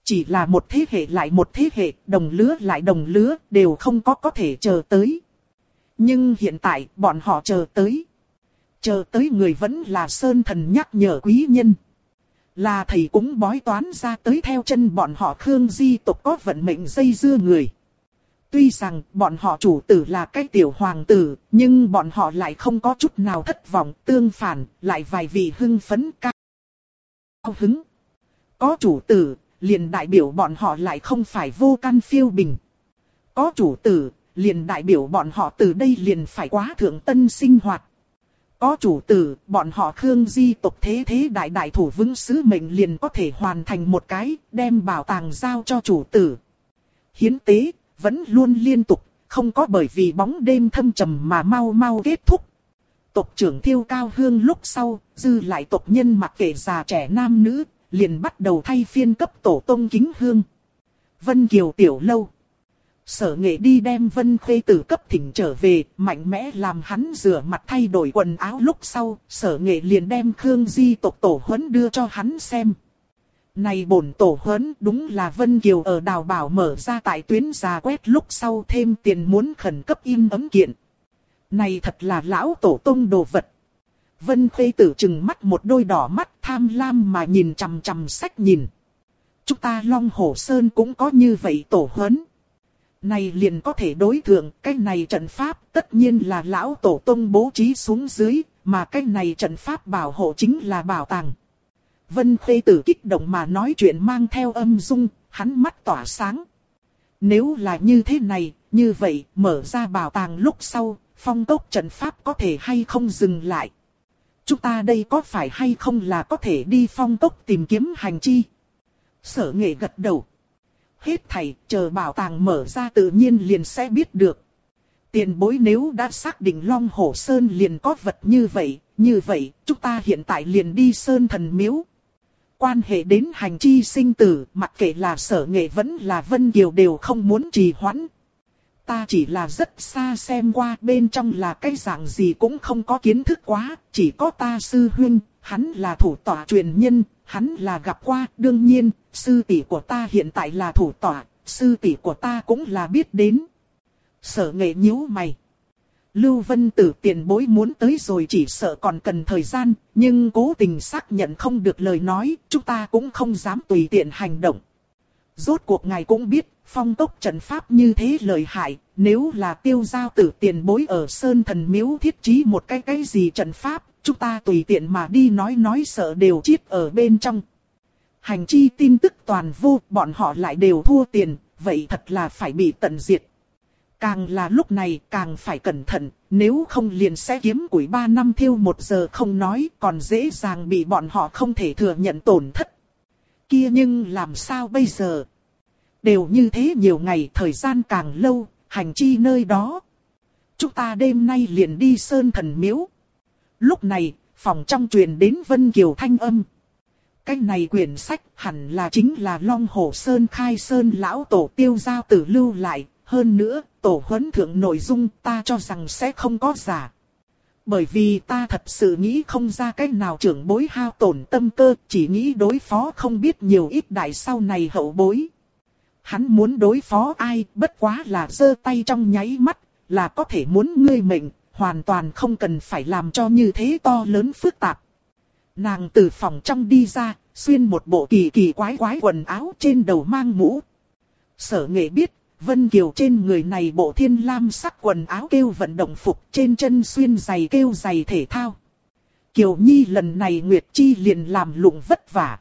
Chỉ là một thế hệ lại một thế hệ, đồng lứa lại đồng lứa, đều không có thể chờ tới. Nhưng hiện tại, bọn họ chờ tới. Chờ tới người vẫn là Sơn Thần nhắc nhở quý nhân. Là thầy cũng bói toán ra tới theo chân bọn họ Khương Di tộc có vận mệnh dây dưa người. Tuy rằng bọn họ chủ tử là cái tiểu hoàng tử, nhưng bọn họ lại không có chút nào thất vọng, tương phản, lại vài vị hưng phấn cao hứng. Có chủ tử, liền đại biểu bọn họ lại không phải vô căn phiêu bình. Có chủ tử, liền đại biểu bọn họ từ đây liền phải quá thượng tân sinh hoạt. Có chủ tử, bọn họ Khương Di tộc thế thế đại thủ vững sứ mệnh liền có thể hoàn thành một cái, đem bảo tàng giao cho chủ tử. Hiến tế, vẫn luôn liên tục, không có bởi vì bóng đêm thâm trầm mà mau kết thúc. Tộc trưởng Thiêu Cao Hương lúc sau, dư lại tộc nhân mặc kệ già trẻ nam nữ, liền bắt đầu thay phiên cấp tổ tông kính hương. Vân Kiều tiểu lâu. Sở Nghệ đi đem Vân Khuê Tử cấp thỉnh trở về, mạnh mẽ làm hắn rửa mặt thay đổi quần áo lúc sau, Sở Nghệ liền đem Khương Di tộc tổ huấn đưa cho hắn xem. Này bổn tổ huấn đúng là Vân Kiều ở Đào Bảo mở ra tại tuyến già quét lúc sau thêm tiền muốn khẩn cấp in ấm kiện. Này thật là lão tổ tông đồ vật. Vân Khuê Tử trừng mắt một đôi đỏ mắt tham lam mà nhìn chằm chằm sách nhìn. Chúng ta Long Hổ Sơn cũng có như vậy tổ huấn. Này liền có thể đối thượng, cái này trận pháp tất nhiên là lão tổ tông bố trí xuống dưới, mà cái này trận pháp bảo hộ chính là bảo tàng. Vân Khuê Tử kích động mà nói chuyện mang theo âm dung, hắn mắt tỏa sáng. Nếu là như thế này, như vậy, mở ra bảo tàng lúc sau, phong tốc trận pháp có thể hay không dừng lại. Chúng ta đây có phải hay không là có thể đi phong tốc tìm kiếm hành chi? Sở Nghệ gật đầu. Hết thảy, chờ bảo tàng mở ra tự nhiên liền sẽ biết được. Tiền bối nếu đã xác định Long Hổ Sơn liền có vật như vậy, chúng ta hiện tại liền đi Sơn Thần Miếu. Quan hệ đến hành chi sinh tử, mặc kệ là Sở Nghệ vẫn là Vân Kiều đều không muốn trì hoãn. Ta chỉ là rất xa xem qua, bên trong là cái dạng gì cũng không có kiến thức quá, chỉ có ta sư huynh, hắn là thủ tọa truyền nhân, hắn là gặp qua, đương nhiên, sư tỷ của ta hiện tại là thủ tọa, sư tỷ của ta cũng là biết đến. Sở Nghệ nhíu mày. Lưu Vân Tử tiền bối muốn tới rồi chỉ sợ còn cần thời gian, nhưng cố tình xác nhận không được lời nói, chúng ta cũng không dám tùy tiện hành động. Rốt cuộc ngài cũng biết, phong tốc trận pháp như thế lợi hại, nếu là Tiêu Giao Tử tiền bối ở Sơn Thần Miếu thiết trí một cái gì trận pháp, chúng ta tùy tiện mà đi nói sợ đều chết ở bên trong. Hành chi tin tức toàn vô, bọn họ lại đều thua tiền, vậy thật là phải bị tận diệt. Càng là lúc này càng phải cẩn thận, nếu không liền sẽ kiếm củi 3 năm thiêu 1 giờ không nói, còn dễ dàng bị bọn họ không thể thừa nhận tổn thất. Kia nhưng làm sao bây giờ? Đều như thế nhiều ngày, thời gian càng lâu, hành chi nơi đó. Chúng ta đêm nay liền đi Sơn Thần Miếu. Lúc này, phòng trong truyền đến Vân Kiều thanh âm. Cái này quyển sách hẳn là chính là Long Hổ Sơn khai sơn lão tổ Tiêu Giao Tử lưu lại. Hơn nữa, tổ huấn thượng nội dung ta cho rằng sẽ không có giả. Bởi vì ta thật sự nghĩ không ra cách nào trưởng bối hao tổn tâm cơ, chỉ nghĩ đối phó không biết nhiều ít đại sau này hậu bối. Hắn muốn đối phó ai, bất quá là giơ tay trong nháy mắt, là có thể muốn ngươi mệnh, hoàn toàn không cần phải làm cho như thế to lớn phức tạp. Nàng từ phòng trong đi ra, xuyên một bộ kỳ quái quần áo, trên đầu mang mũ. Sở Nghệ biết, Vân Kiều trên người này bộ thiên lam sắc quần áo kêu vận động phục, trên chân xuyên giày kêu giày thể thao. Kiều Nhi lần này Nguyệt Chi liền làm lụng vất vả.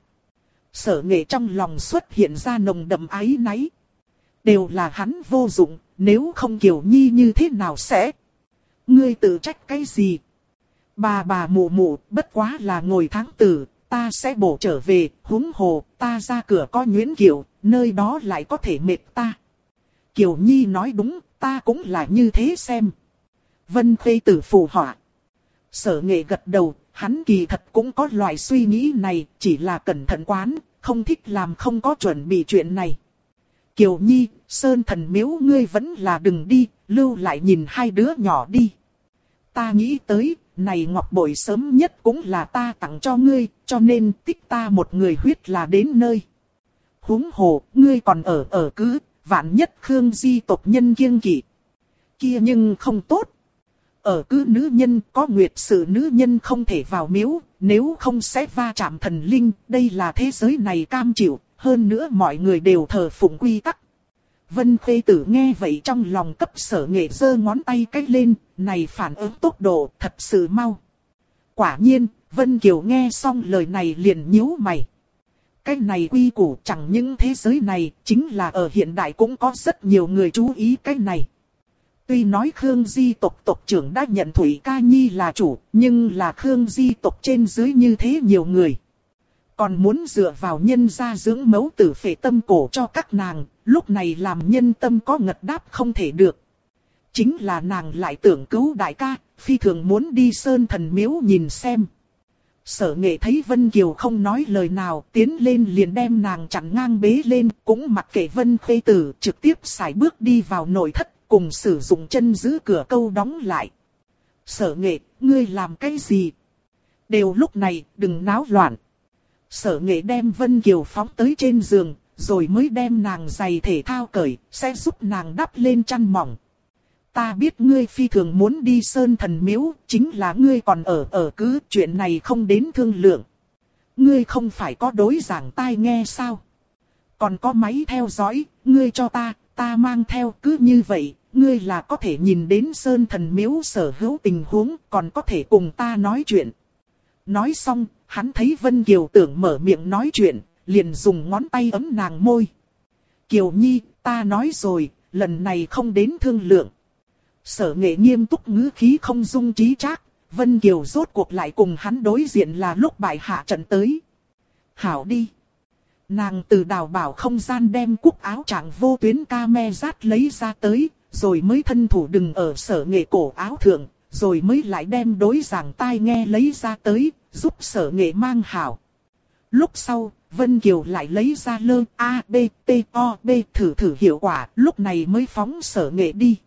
Sở Nghệ trong lòng xuất hiện ra nồng đậm áy náy. Đều là hắn vô dụng, nếu không Kiều Nhi như thế nào sẽ? Ngươi tự trách cái gì? Bà mụ, bất quá là ngồi tháng tử, ta sẽ bổ trở về, huống hồ, ta ra cửa có Nguyễn Kiều, nơi đó lại có thể mệt ta. Kiều Nhi nói đúng, ta cũng là như thế xem. Vân Khuê Tử phù họa. Sở Nghệ gật đầu, hắn kỳ thật cũng có loại suy nghĩ này, chỉ là cẩn thận quán, không thích làm không có chuẩn bị chuyện này. Kiều Nhi, Sơn Thần Miếu ngươi vẫn là đừng đi, lưu lại nhìn hai đứa nhỏ đi. Ta nghĩ tới, này ngọc bội sớm nhất cũng là ta tặng cho ngươi, cho nên tích ta một người huyết là đến nơi. huống hồ, ngươi còn ở cứ, vạn nhất Khương Di tộc nhân kiêng kỵ. Kia nhưng không tốt. Ở cứ nữ nhân có nguyệt sự nữ nhân không thể vào miếu, nếu không sẽ va chạm thần linh, đây là thế giới này cam chịu, hơn nữa mọi người đều thờ phụng quy tắc. Vân Khê Tử nghe vậy trong lòng cấp Sở Nghệ giơ ngón tay cách lên, này phản ứng tốc độ thật sự mau. Quả nhiên, Vân Kiều nghe xong lời này liền nhíu mày. Cái này quy củ chẳng những thế giới này, chính là ở hiện đại cũng có rất nhiều người chú ý cái này. Tuy nói Khương Di tộc tộc trưởng đã nhận Thủy Ca Nhi là chủ, nhưng là Khương Di tộc trên dưới như thế nhiều người. Còn muốn dựa vào nhân gia dưỡng mẫu tử phệ tâm cổ cho các nàng, lúc này làm nhân tâm có ngật đáp không thể được. Chính là nàng lại tưởng cứu đại ca, phi thường muốn đi Sơn Thần Miếu nhìn xem. Sở Nghệ thấy Vân Kiều không nói lời nào, tiến lên liền đem nàng chặn ngang bế lên, cũng mặc kệ Vân Khê Tử, trực tiếp sải bước đi vào nội thất, cùng sử dụng chân giữ cửa câu đóng lại. Sở Nghệ, ngươi làm cái gì? Đều lúc này, đừng náo loạn. Sở Nghệ đem Vân Kiều phóng tới trên giường, rồi mới đem nàng giày thể thao cởi, sẽ giúp nàng đắp lên chăn mỏng. Ta biết ngươi phi thường muốn đi Sơn Thần Miếu, chính là ngươi còn ở cứ, chuyện này không đến thương lượng. Ngươi không phải có đối giảng tai nghe sao? Còn có máy theo dõi, ngươi cho ta mang theo, cứ như vậy, ngươi là có thể nhìn đến Sơn Thần Miếu sở hữu tình huống, còn có thể cùng ta nói chuyện. Nói xong, hắn thấy Vân Kiều tưởng mở miệng nói chuyện, liền dùng ngón tay ấm nàng môi. Kiều Nhi, ta nói rồi, lần này không đến thương lượng. Sở Nghệ nghiêm túc ngữ khí không dung trí trác, Vân Kiều rốt cuộc lại cùng hắn đối diện là lúc bại hạ trận tới. Hảo đi. Nàng từ đào bảo không gian đem cúc áo trạng vô tuyến camera lấy ra tới, rồi mới thân thủ đừng ở Sở Nghệ cổ áo thượng, rồi mới lại đem đối giảng tai nghe lấy ra tới, giúp Sở Nghệ mang hảo. Lúc sau, Vân Kiều lại lấy ra lơ A, B, T, O, B thử hiệu quả, lúc này mới phóng Sở Nghệ đi.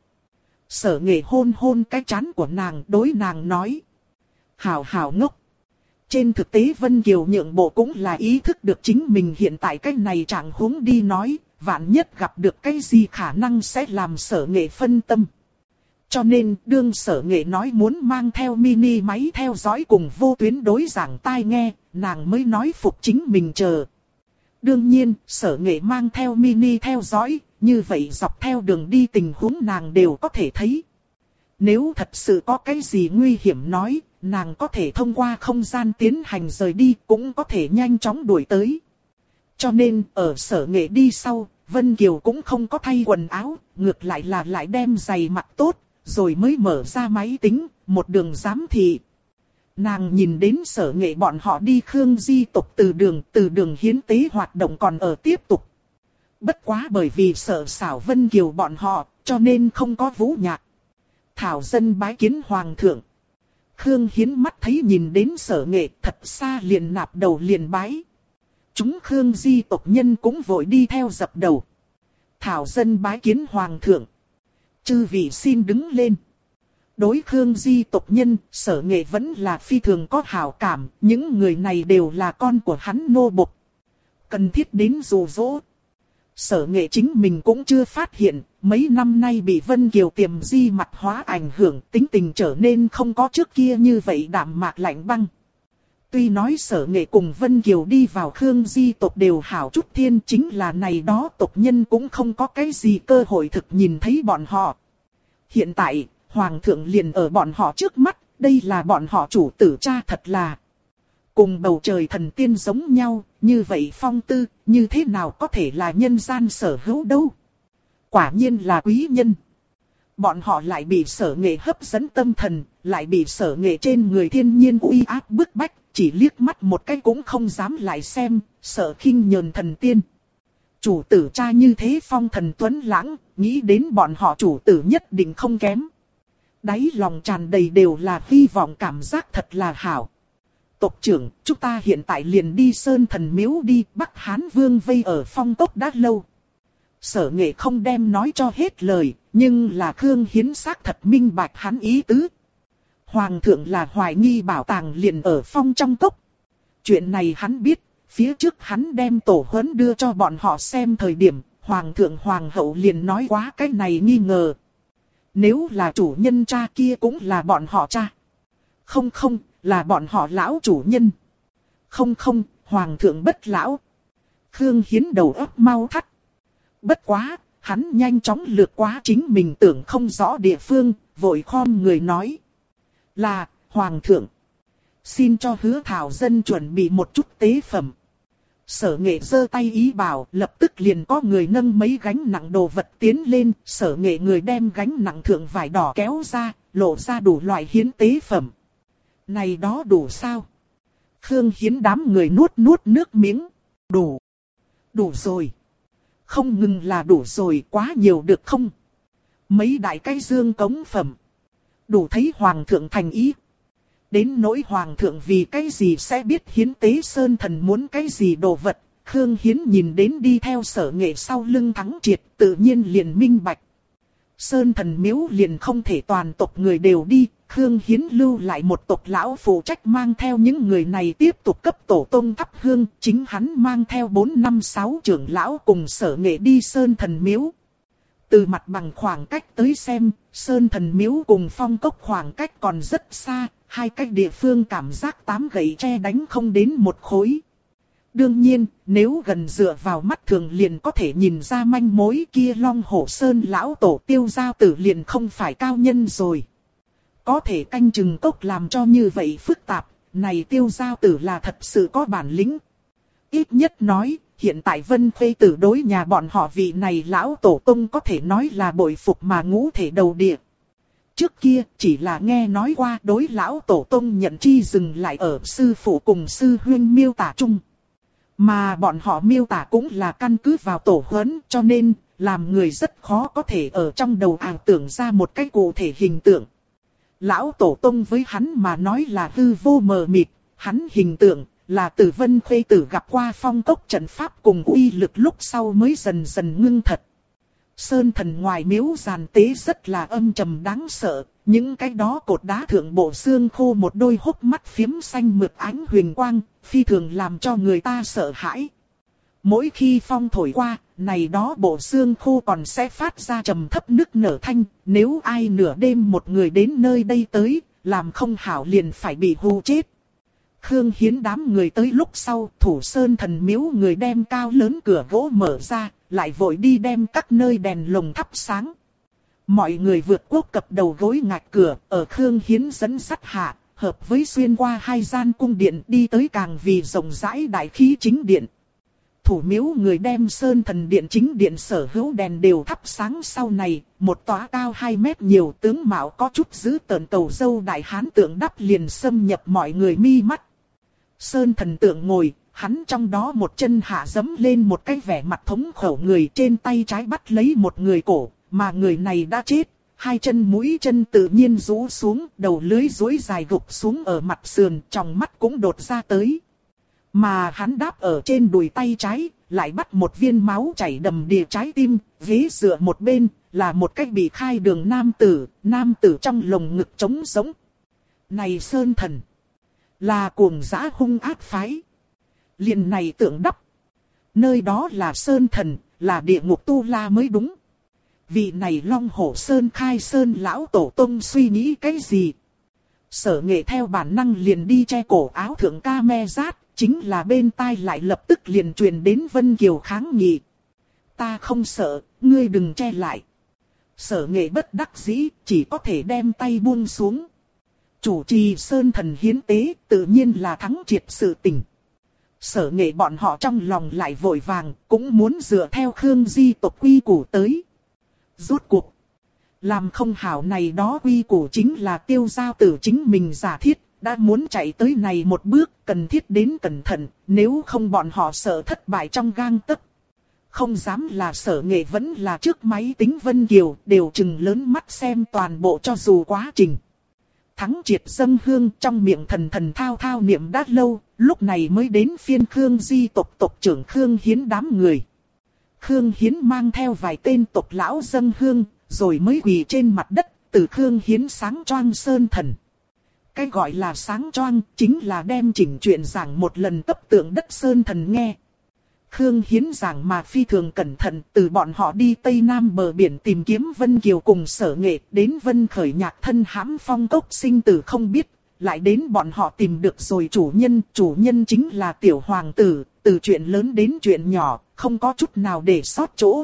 Sở Nghệ hôn hôn cái trán của nàng, đối nàng nói. Hảo hảo ngốc. Trên thực tế Vân Kiều nhượng bộ cũng là ý thức được chính mình hiện tại cái này trạng huống đi nói, vạn nhất gặp được cái gì khả năng sẽ làm Sở Nghệ phân tâm. Cho nên đương Sở Nghệ nói muốn mang theo mini máy theo dõi cùng vô tuyến đối giảng tai nghe, nàng mới nói phục chính mình chờ. Đương nhiên, Sở Nghệ mang theo mini theo dõi, như vậy dọc theo đường đi tình huống nàng đều có thể thấy. Nếu thật sự có cái gì nguy hiểm nói, nàng có thể thông qua không gian tiến hành rời đi, cũng có thể nhanh chóng đuổi tới. Cho nên, ở Sở Nghệ đi sau, Vân Kiều cũng không có thay quần áo, ngược lại là lại đem giày mặc tốt, rồi mới mở ra máy tính, một đường giám thị. Nàng nhìn đến Sở Nghệ bọn họ đi Khương Di tộc từ đường hiến tế hoạt động còn ở tiếp tục. Bất quá bởi vì sợ xảo Vân Kiều bọn họ, cho nên không có vũ nhạc. Thảo dân bái kiến hoàng thượng. Khương Hiến mắt thấy nhìn đến Sở Nghệ thật xa liền nạp đầu liền bái. Chúng Khương Di tộc nhân cũng vội đi theo dập đầu. Thảo dân bái kiến hoàng thượng. Chư vị xin đứng lên. Đối Khương Di tộc nhân, Sở Nghệ vẫn là phi thường có hảo cảm, những người này đều là con của hắn nô bộc. Cần thiết đến dụ dỗ. Sở Nghệ chính mình cũng chưa phát hiện, mấy năm nay bị Vân Kiều tiềm di mặt hóa ảnh hưởng, tính tình trở nên không có trước kia như vậy đạm mạc lạnh băng. Tuy nói Sở Nghệ cùng Vân Kiều đi vào Khương Di tộc đều hảo chút thiên, chính là này đó tộc nhân cũng không có cái gì cơ hội thực nhìn thấy bọn họ. Hiện tại, Hoàng thượng liền ở bọn họ trước mắt, đây là bọn họ chủ tử cha thật là. Cùng bầu trời thần tiên giống nhau, như vậy phong tư, như thế nào có thể là nhân gian sở hữu đâu. Quả nhiên là quý nhân. Bọn họ lại bị Sở Nghệ hấp dẫn tâm thần, lại bị Sở Nghệ trên người thiên nhiên uy áp bức bách, chỉ liếc mắt một cái cũng không dám lại xem, sợ khinh nhờn thần tiên. Chủ tử cha như thế phong thần tuấn lãng, nghĩ đến bọn họ chủ tử nhất định không kém. Đáy lòng tràn đầy đều là hy vọng, cảm giác thật là hảo. Tộc trưởng, chúng ta hiện tại liền đi Sơn Thần Miếu đi, Bắc Hán Vương vây ở Phong Cốc đã lâu. Sở Nghệ không đem nói cho hết lời, nhưng là Khương Hiến xác thật minh bạch hắn ý tứ. Hoàng thượng là hoài nghi bảo tàng liền ở Phong trong cốc. Chuyện này hắn biết, Phía trước hắn đem tổ huấn đưa cho bọn họ xem thời điểm, Hoàng thượng Hoàng hậu liền nói quá cái này nghi ngờ. Nếu là chủ nhân cha kia cũng là bọn họ cha. Không không, là bọn họ lão chủ nhân. Không không, Hoàng thượng bất lão. Khương Hiến đầu óc mau thắt. Bất quá, hắn nhanh chóng lược quá chính mình tưởng không rõ địa phương, vội khom người nói. Là, Hoàng thượng. Xin cho Hứa Thảo Dân chuẩn bị một chút tế phẩm. Sở Nghệ giơ tay ý bảo, lập tức liền có người nâng mấy gánh nặng đồ vật tiến lên. Sở Nghệ người đem gánh nặng thượng vải đỏ kéo ra, lộ ra đủ loại hiến tế phẩm. Này đó đủ sao? Khương Hiến đám người nuốt nước miếng. Đủ. Đủ rồi. Không ngừng là đủ rồi, quá nhiều được không? Mấy đại cái dương cống phẩm. Đủ thấy Hoàng thượng thành ý. Đến nỗi Hoàng thượng vì cái gì sẽ biết hiến tế Sơn Thần muốn cái gì đồ vật. Khương Hiến nhìn đến đi theo Sở Nghệ sau lưng Thắng Triệt, tự nhiên liền minh bạch. Sơn Thần miếu liền không thể toàn tộc người đều đi. Khương Hiến lưu lại một tộc lão phụ trách mang theo những người này tiếp tục cấp tổ tông thắp hương. Chính hắn mang theo 4-5-6 trưởng lão cùng Sở Nghệ đi Sơn Thần miếu. Từ mặt bằng khoảng cách tới xem, Sơn Thần miếu cùng Phong Cốc khoảng cách còn rất xa. Hai cách địa phương cảm giác 8 gậy tre đánh không đến một khối. Đương nhiên, nếu gần dựa vào mắt thường liền có thể nhìn ra manh mối kia Long Hổ Sơn lão tổ Tiêu Giao Tử liền không phải cao nhân rồi. Có thể canh chừng cốc làm cho như vậy phức tạp, này Tiêu Giao Tử là thật sự có bản lĩnh. Ít nhất nói, hiện tại Vân Khê Tử đối nhà bọn họ vị này lão tổ tông có thể nói là bội phục mà ngũ thể đầu địa. Trước kia chỉ là nghe nói qua đối lão tổ tông nhận chi dừng lại ở sư phụ cùng sư huynh miêu tả chung. Mà bọn họ miêu tả cũng là căn cứ vào tổ huấn, cho nên làm người rất khó có thể ở trong đầu ảo tưởng ra một cái cụ thể hình tượng. Lão tổ tông với hắn mà nói là hư vô mờ mịt, hắn hình tượng là từ Vân Khê Tử gặp qua Phong Cốc trận pháp cùng uy lực lúc sau mới dần dần ngưng thật. Sơn Thần ngoài miếu giàn tế rất là âm trầm đáng sợ, những cái đó cột đá thượng bộ xương khô một đôi hốc mắt phiếm xanh mượt ánh huyền quang, phi thường làm cho người ta sợ hãi. Mỗi khi phong thổi qua, này đó bộ xương khô còn sẽ phát ra trầm thấp nức nở thanh, nếu ai nửa đêm một người đến nơi đây tới, làm không hảo liền phải bị hù chết. Khương Hiến đám người tới lúc sau, thủ Sơn Thần miếu người đem cao lớn cửa gỗ mở ra, lại vội đi đem các nơi đèn lồng thắp sáng. Mọi người vượt quốc cập đầu gối ngạch cửa, ở Khương Hiến dẫn sắt hạ, hợp với xuyên qua hai gian cung điện đi tới càng vì rộng rãi đại khí chính điện. Thủ miếu người đem Sơn Thần điện chính điện sở hữu đèn đều thắp sáng sau này, một tòa cao 2 mét nhiều tướng mạo có chút giữ tợn cầu dâu đại hán tượng đắp liền xâm nhập mọi người mi mắt. Sơn Thần tượng ngồi, hắn trong đó một chân hạ giẫm lên một cái vẻ mặt thống khổ người, trên tay trái bắt lấy một người cổ, mà người này đã chết, hai chân mũi chân tự nhiên rũ xuống, đầu lưới duỗi dài gục xuống ở mặt sườn, tròng mắt cũng đột ra tới. Mà hắn đáp ở trên đùi tay trái, lại bắt một viên máu chảy đầm đìa trái tim, ghế dựa một bên, là một cái bị khai đường nam tử trong lồng ngực trống sống. Này Sơn Thần, là cuồng dã hung ác phái. Liền này tượng đắp, nơi đó là Sơn Thần, là địa ngục tu la mới đúng. Vị này Long Hổ Sơn khai sơn lão tổ tông suy nghĩ cái gì? Sở Nghệ theo bản năng liền đi che cổ áo thượng ca me rát, chính là bên tai lại lập tức liền truyền đến Vân Kiều kháng nghị. Ta không sợ, ngươi đừng che lại. Sở Nghệ bất đắc dĩ, chỉ có thể đem tay buông xuống. Chủ trì Sơn Thần hiến tế, tự nhiên là Thắng Triệt sự tình. Sở Nghệ bọn họ trong lòng lại vội vàng, cũng muốn dựa theo Khương Di tộc quy củ tới. Rốt cuộc, làm không hảo này đó quy củ chính là Tiêu Giao Tử chính mình giả thiết, đã muốn chạy tới này một bước, cần thiết đến cẩn thận, nếu không bọn họ sợ thất bại trong gang tấc. Không dám là Sở Nghệ vẫn là trước máy tính Vân Kiều, đều trừng lớn mắt xem toàn bộ cho dù quá trình. Thắng Triệt dâng hương trong miệng thần thao thao niệm đã lâu, lúc này mới đến phiên Khương Di tộc tộc trưởng Khương Hiến đám người. Khương Hiến mang theo vài tên tộc lão dâng hương, rồi mới quỳ trên mặt đất, từ Khương Hiến sáng choang Sơn Thần. Cái gọi là sáng choang chính là đem chỉnh chuyện giảng một lần cấp tượng đất Sơn Thần nghe. Khương Hiến giảng mà phi thường cẩn thận, từ bọn họ đi Tây Nam bờ biển tìm kiếm Vân Kiều cùng Sở Nghệ, đến Vân Khởi nhạc thân hãm phong cốc sinh tử không biết, lại đến bọn họ tìm được rồi chủ nhân chính là tiểu hoàng tử, từ chuyện lớn đến chuyện nhỏ, không có chút nào để sót chỗ.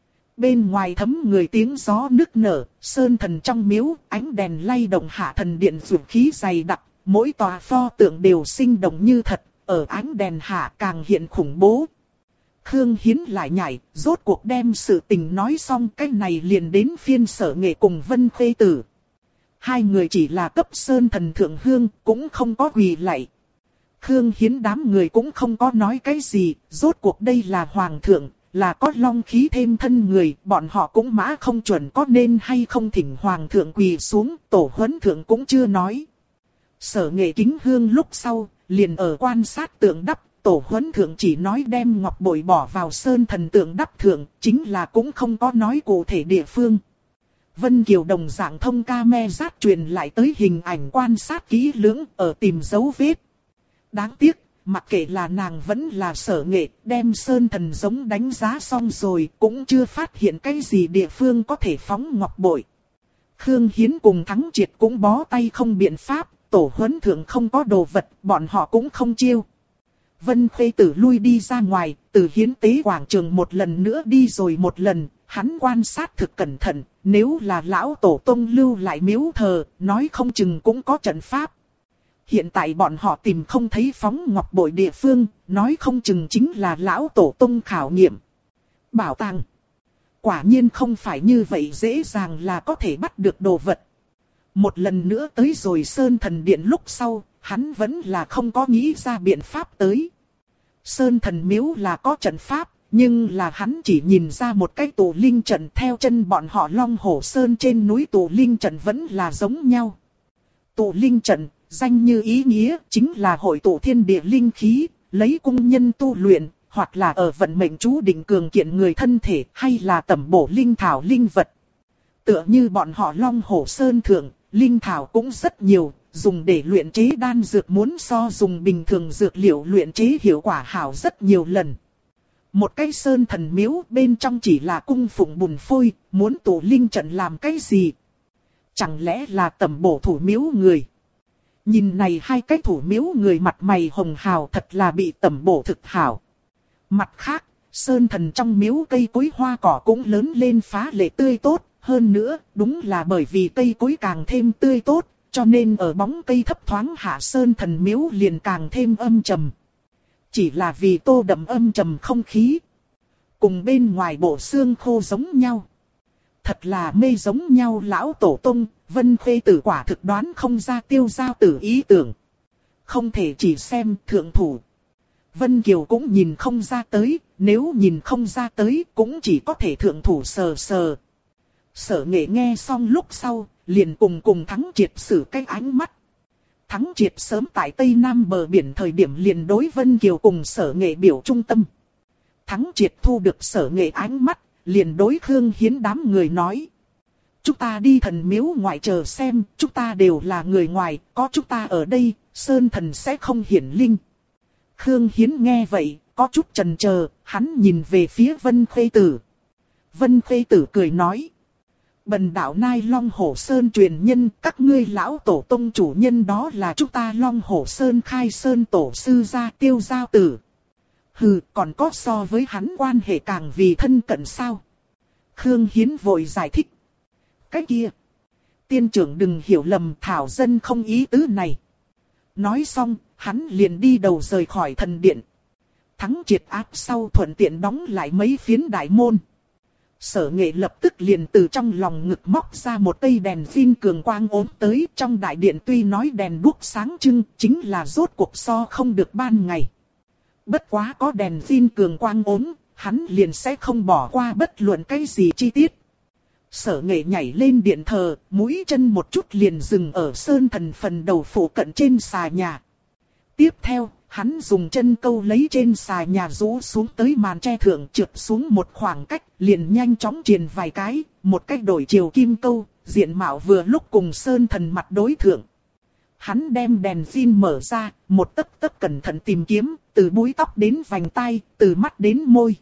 Bên ngoài thấm người tiếng gió nức nở, Sơn Thần trong miếu, ánh đèn lay động hạ thần điện dược khí dày đặc, mỗi tòa pho tượng đều sinh động như thật, ở ánh đèn hạ càng hiện khủng bố. Khương Hiến lại nhảy, rốt cuộc đem sự tình nói xong, cái này liền đến phiên Sở Nghệ cùng Vân Khê Tử. Hai người chỉ là cấp Sơn Thần thượng hương, cũng không có quỳ lạy. Khương Hiến đám người cũng không có nói cái gì, rốt cuộc đây là hoàng thượng, là có long khí thêm thân người, bọn họ cũng mã không chuẩn có nên hay không thỉnh hoàng thượng quỳ xuống, tổ huấn thượng cũng chưa nói. Sở Nghệ kính hương lúc sau, liền ở quan sát tượng đắp, tổ huấn thượng chỉ nói đem ngọc bội bỏ vào Sơn Thần tượng đắp thượng, chính là cũng không có nói cụ thể địa phương. Vân Kiều đồng dạng thông camera truyền lại tới hình ảnh quan sát kỹ lưỡng, ở tìm dấu vết. Đáng tiếc, mặc kệ là nàng vẫn là Sở Nghệ, đem Sơn Thần giống đánh giá xong rồi, cũng chưa phát hiện cái gì địa phương có thể phóng ngọc bội. Khương Hiến cùng Thắng Triệt cũng bó tay không biện pháp, tổ huấn thượng không có đồ vật, bọn họ cũng không chiêu. Vân Khê Tử lui đi ra ngoài, từ hiến tế quảng trường một lần nữa đi rồi một lần, hắn quan sát thực cẩn thận, nếu là lão tổ tông lưu lại miếu thờ, nói không chừng cũng có trận pháp. Hiện tại bọn họ tìm không thấy phóng ngọc bội địa phương, nói không chừng chính là lão tổ tông khảo nghiệm. Bảo tàng. Quả nhiên không phải như vậy dễ dàng là có thể bắt được đồ vật. Một lần nữa tới rồi Sơn Thần Điện lúc sau, hắn vẫn là không có nghĩ ra biện pháp tới. Sơn Thần miếu là có trận pháp, nhưng là hắn chỉ nhìn ra một cái tụ linh trận, theo chân bọn họ Long Hổ Sơn trên núi tụ linh trận vẫn là giống nhau. Tụ linh trận, danh như ý nghĩa, chính là hội tụ thiên địa linh khí, lấy cung nhân tu luyện, hoặc là ở vận mệnh chú định cường kiện người thân thể, hay là tẩm bổ linh thảo linh vật. Tựa như bọn họ Long Hổ Sơn thượng, linh thảo cũng rất nhiều, dùng để luyện chế đan dược muốn so dùng bình thường dược liệu luyện chế hiệu quả hảo rất nhiều lần. Một cái Sơn Thần miếu bên trong chỉ là cung phụng bùn phôi, muốn tụ linh trận làm cái gì? Chẳng lẽ là tẩm bổ thủ miếu người? Nhìn này hai cái thủ miếu người mặt mày hồng hào thật là bị tẩm bổ thực hảo. Mặt khác, Sơn Thần trong miếu cây cối hoa cỏ cũng lớn lên phá lệ tươi tốt. Hơn nữa, đúng là bởi vì cây cối càng thêm tươi tốt, cho nên ở bóng cây thấp thoáng hạ Sơn Thần miếu liền càng thêm âm trầm. Chỉ là vì tô đậm âm trầm không khí. Cùng bên ngoài bộ xương khô giống nhau. Thật là mê giống nhau lão tổ tông, Vân Khê Tử quả thực đoán không ra Tiêu Giao Tử ý tưởng. Không thể chỉ xem thượng thủ. Vân Kiều cũng nhìn không ra tới, nếu nhìn không ra tới cũng chỉ có thể thượng thủ sờ sờ. Sở Nghệ nghe xong lúc sau, liền cùng Thắng Triệt xử cái ánh mắt. Thắng Triệt sớm tại Tây Nam bờ biển thời điểm liền đối Vân Kiều cùng Sở Nghệ biểu trung tâm. Thắng Triệt thu được Sở Nghệ ánh mắt, liền đối Khương Hiến đám người nói. Chúng ta đi thần miếu ngoại chờ xem, chúng ta đều là người ngoài, có chúng ta ở đây, Sơn Thần sẽ không hiển linh. Khương Hiến nghe vậy, có chút chần chờ, hắn nhìn về phía Vân Khê Tử. Vân Khê Tử cười nói. Bần đạo Nai Long Hổ Sơn truyền nhân, các ngươi lão tổ tông chủ nhân đó là chúng ta Long Hổ Sơn khai sơn tổ sư gia Tiêu Giao Tử. Hừ, còn có so với hắn quan hệ càng vì thân cận sao? Khương Hiến vội giải thích. Cái kia, tiên trưởng đừng hiểu lầm, thảo dân không ý tứ này. Nói xong, hắn liền đi đầu rời khỏi thần điện. Thắng Triệt áp sau thuận tiện đóng lại mấy phiến đại môn. Sở Nghệ lập tức liền từ trong lòng ngực móc ra một cây đèn pin cường quang ốm tới. Trong đại điện tuy nói đèn đuốc sáng trưng, chính là rốt cuộc so không được ban ngày. Bất quá có đèn pin cường quang ốm, hắn liền sẽ không bỏ qua bất luận cái gì chi tiết. Sở Nghệ nhảy lên điện thờ, mũi chân một chút liền dừng ở Sơn Thần phần đầu phủ cận trên xà nhà. Tiếp theo, hắn dùng chân câu lấy trên xà nhà rũ xuống tới màn tre thượng, trượt xuống một khoảng cách, liền nhanh chóng triền vài cái, một cách đổi chiều kim câu, diện mạo vừa lúc cùng Sơn Thần mặt đối thượng. Hắn đem đèn pin mở ra, một tấc tấc cẩn thận tìm kiếm, từ búi tóc đến vành tai, từ mắt đến môi.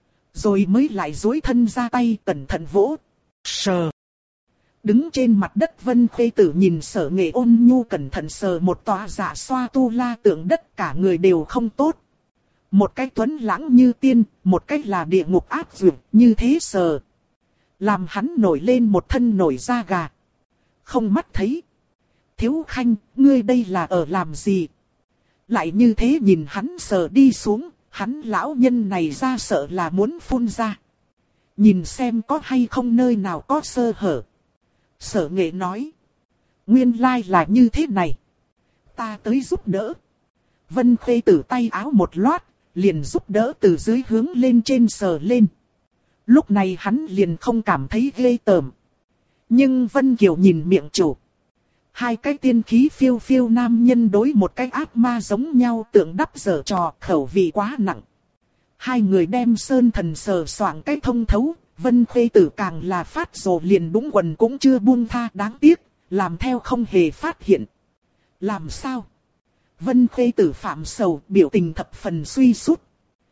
Rồi mới lại duỗi thân ra tay cẩn thận vỗ, sờ. Đứng trên mặt đất Vân Khê Tử nhìn Sở Nghệ ôn nhu cẩn thận sờ một tòa dạ xoa tu la tượng đất, cả người đều không tốt. Một cái tuấn lãng như tiên, một cái là địa ngục áp dược, như thế sờ. Làm hắn nổi lên một thân nổi da gà. Không mắt thấy. Thiếu Khanh, ngươi đây là ở làm gì? Lại như thế nhìn hắn sờ đi xuống, hắn lão nhân này ra sợ là muốn phun ra. Nhìn xem có hay không nơi nào có sơ hở. Sở Nghệ nói. Nguyên lai là như thế này. Ta tới giúp đỡ. Vân Khê Tử tay áo một loát, liền giúp đỡ từ dưới hướng lên trên sờ lên. Lúc này hắn liền không cảm thấy ghê tởm. Nhưng Vân Kiều nhìn miệng chủ. Hai cái tiên khí phiêu phiêu nam nhân đối một cái ác ma giống nhau tượng đắp giở trò, khẩu vị quá nặng. Hai người đem sơn thần sờ soạng cái thông thấu, Vân Khê Tử càng là phát rồ liền đúng quần cũng chưa buông tha, đáng tiếc, làm theo không hề phát hiện. Làm sao? Vân Khê Tử phạm sầu, biểu tình thập phần suy sút.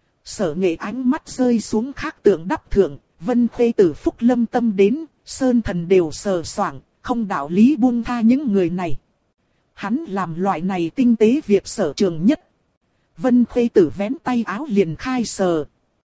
Sở Nghệ ánh mắt rơi xuống khác tượng đắp thượng, Vân Khê Tử phúc lâm tâm đến, sơn thần đều sờ soạng, không đạo lý buông tha những người này. Hắn làm loại này tinh tế việc sở trường nhất. Vân Khê Tử vén tay áo liền khai sờ.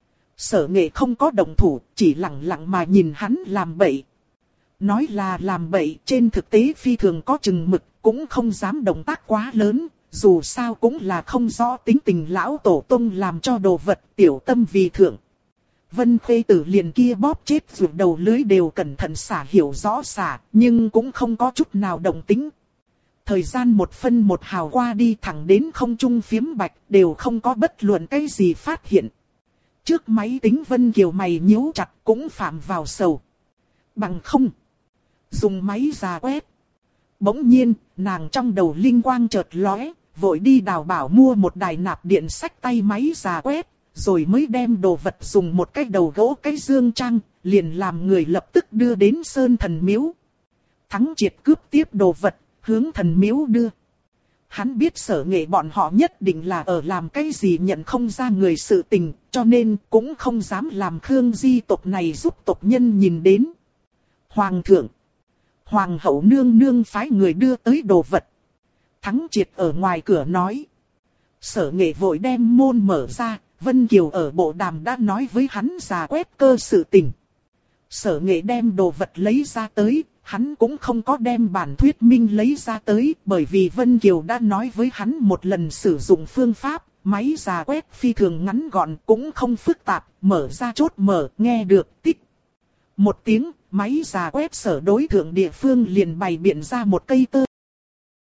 Sở Nghệ không có động thủ, chỉ lặng lặng mà nhìn hắn làm bậy. Nói là làm bậy, trên thực tế phi thường có chừng mực, cũng không dám động tác quá lớn, dù sao cũng là không rõ tính tình lão tổ tông làm cho đồ vật tiểu tâm vì thượng. Vân Khê Tử liền kia bóp chết ruột đầu lưới đều cẩn thận xả hiểu rõ xả, nhưng cũng không có chút nào động tính. Thời gian một phân một hào qua đi thẳng đến không trung phiếm bạch đều không có bất luận cái gì phát hiện. Trước máy tính Vân Kiều mày nhíu chặt cũng phạm vào sầu. Bằng không. Dùng máy già quét. Bỗng nhiên, nàng trong đầu linh quang chợt lóe, vội đi đào bảo mua một đài nạp điện sách tay máy già quét, rồi mới đem đồ vật dùng một cái đầu gỗ cái dương trang, liền làm người lập tức đưa đến Sơn Thần Miếu. Thắng Triệt cướp tiếp đồ vật, hướng thần miếu đưa. Hắn biết Sở Nghệ bọn họ nhất định là ở làm cái gì nhận không ra người sự tình, cho nên cũng không dám làm Khương Di tộc này giúp tộc nhân nhìn đến. Hoàng thượng, Hoàng hậu nương nương phái người đưa tới đồ vật. Thắng Triệt ở ngoài cửa nói. Sở Nghệ vội đem môn mở ra, Vân Kiều ở bộ đàm đã nói với hắn già quét cơ sự tình. Sở Nghệ đem đồ vật lấy ra tới. Hắn cũng không có đem bản thuyết minh lấy ra tới, bởi vì Vân Kiều đã nói với hắn một lần sử dụng phương pháp, máy già quét phi thường ngắn gọn cũng không phức tạp, mở ra chốt mở, nghe được tích. Một tiếng, máy già quét sở đối thượng địa phương liền bày biện ra một cây tơ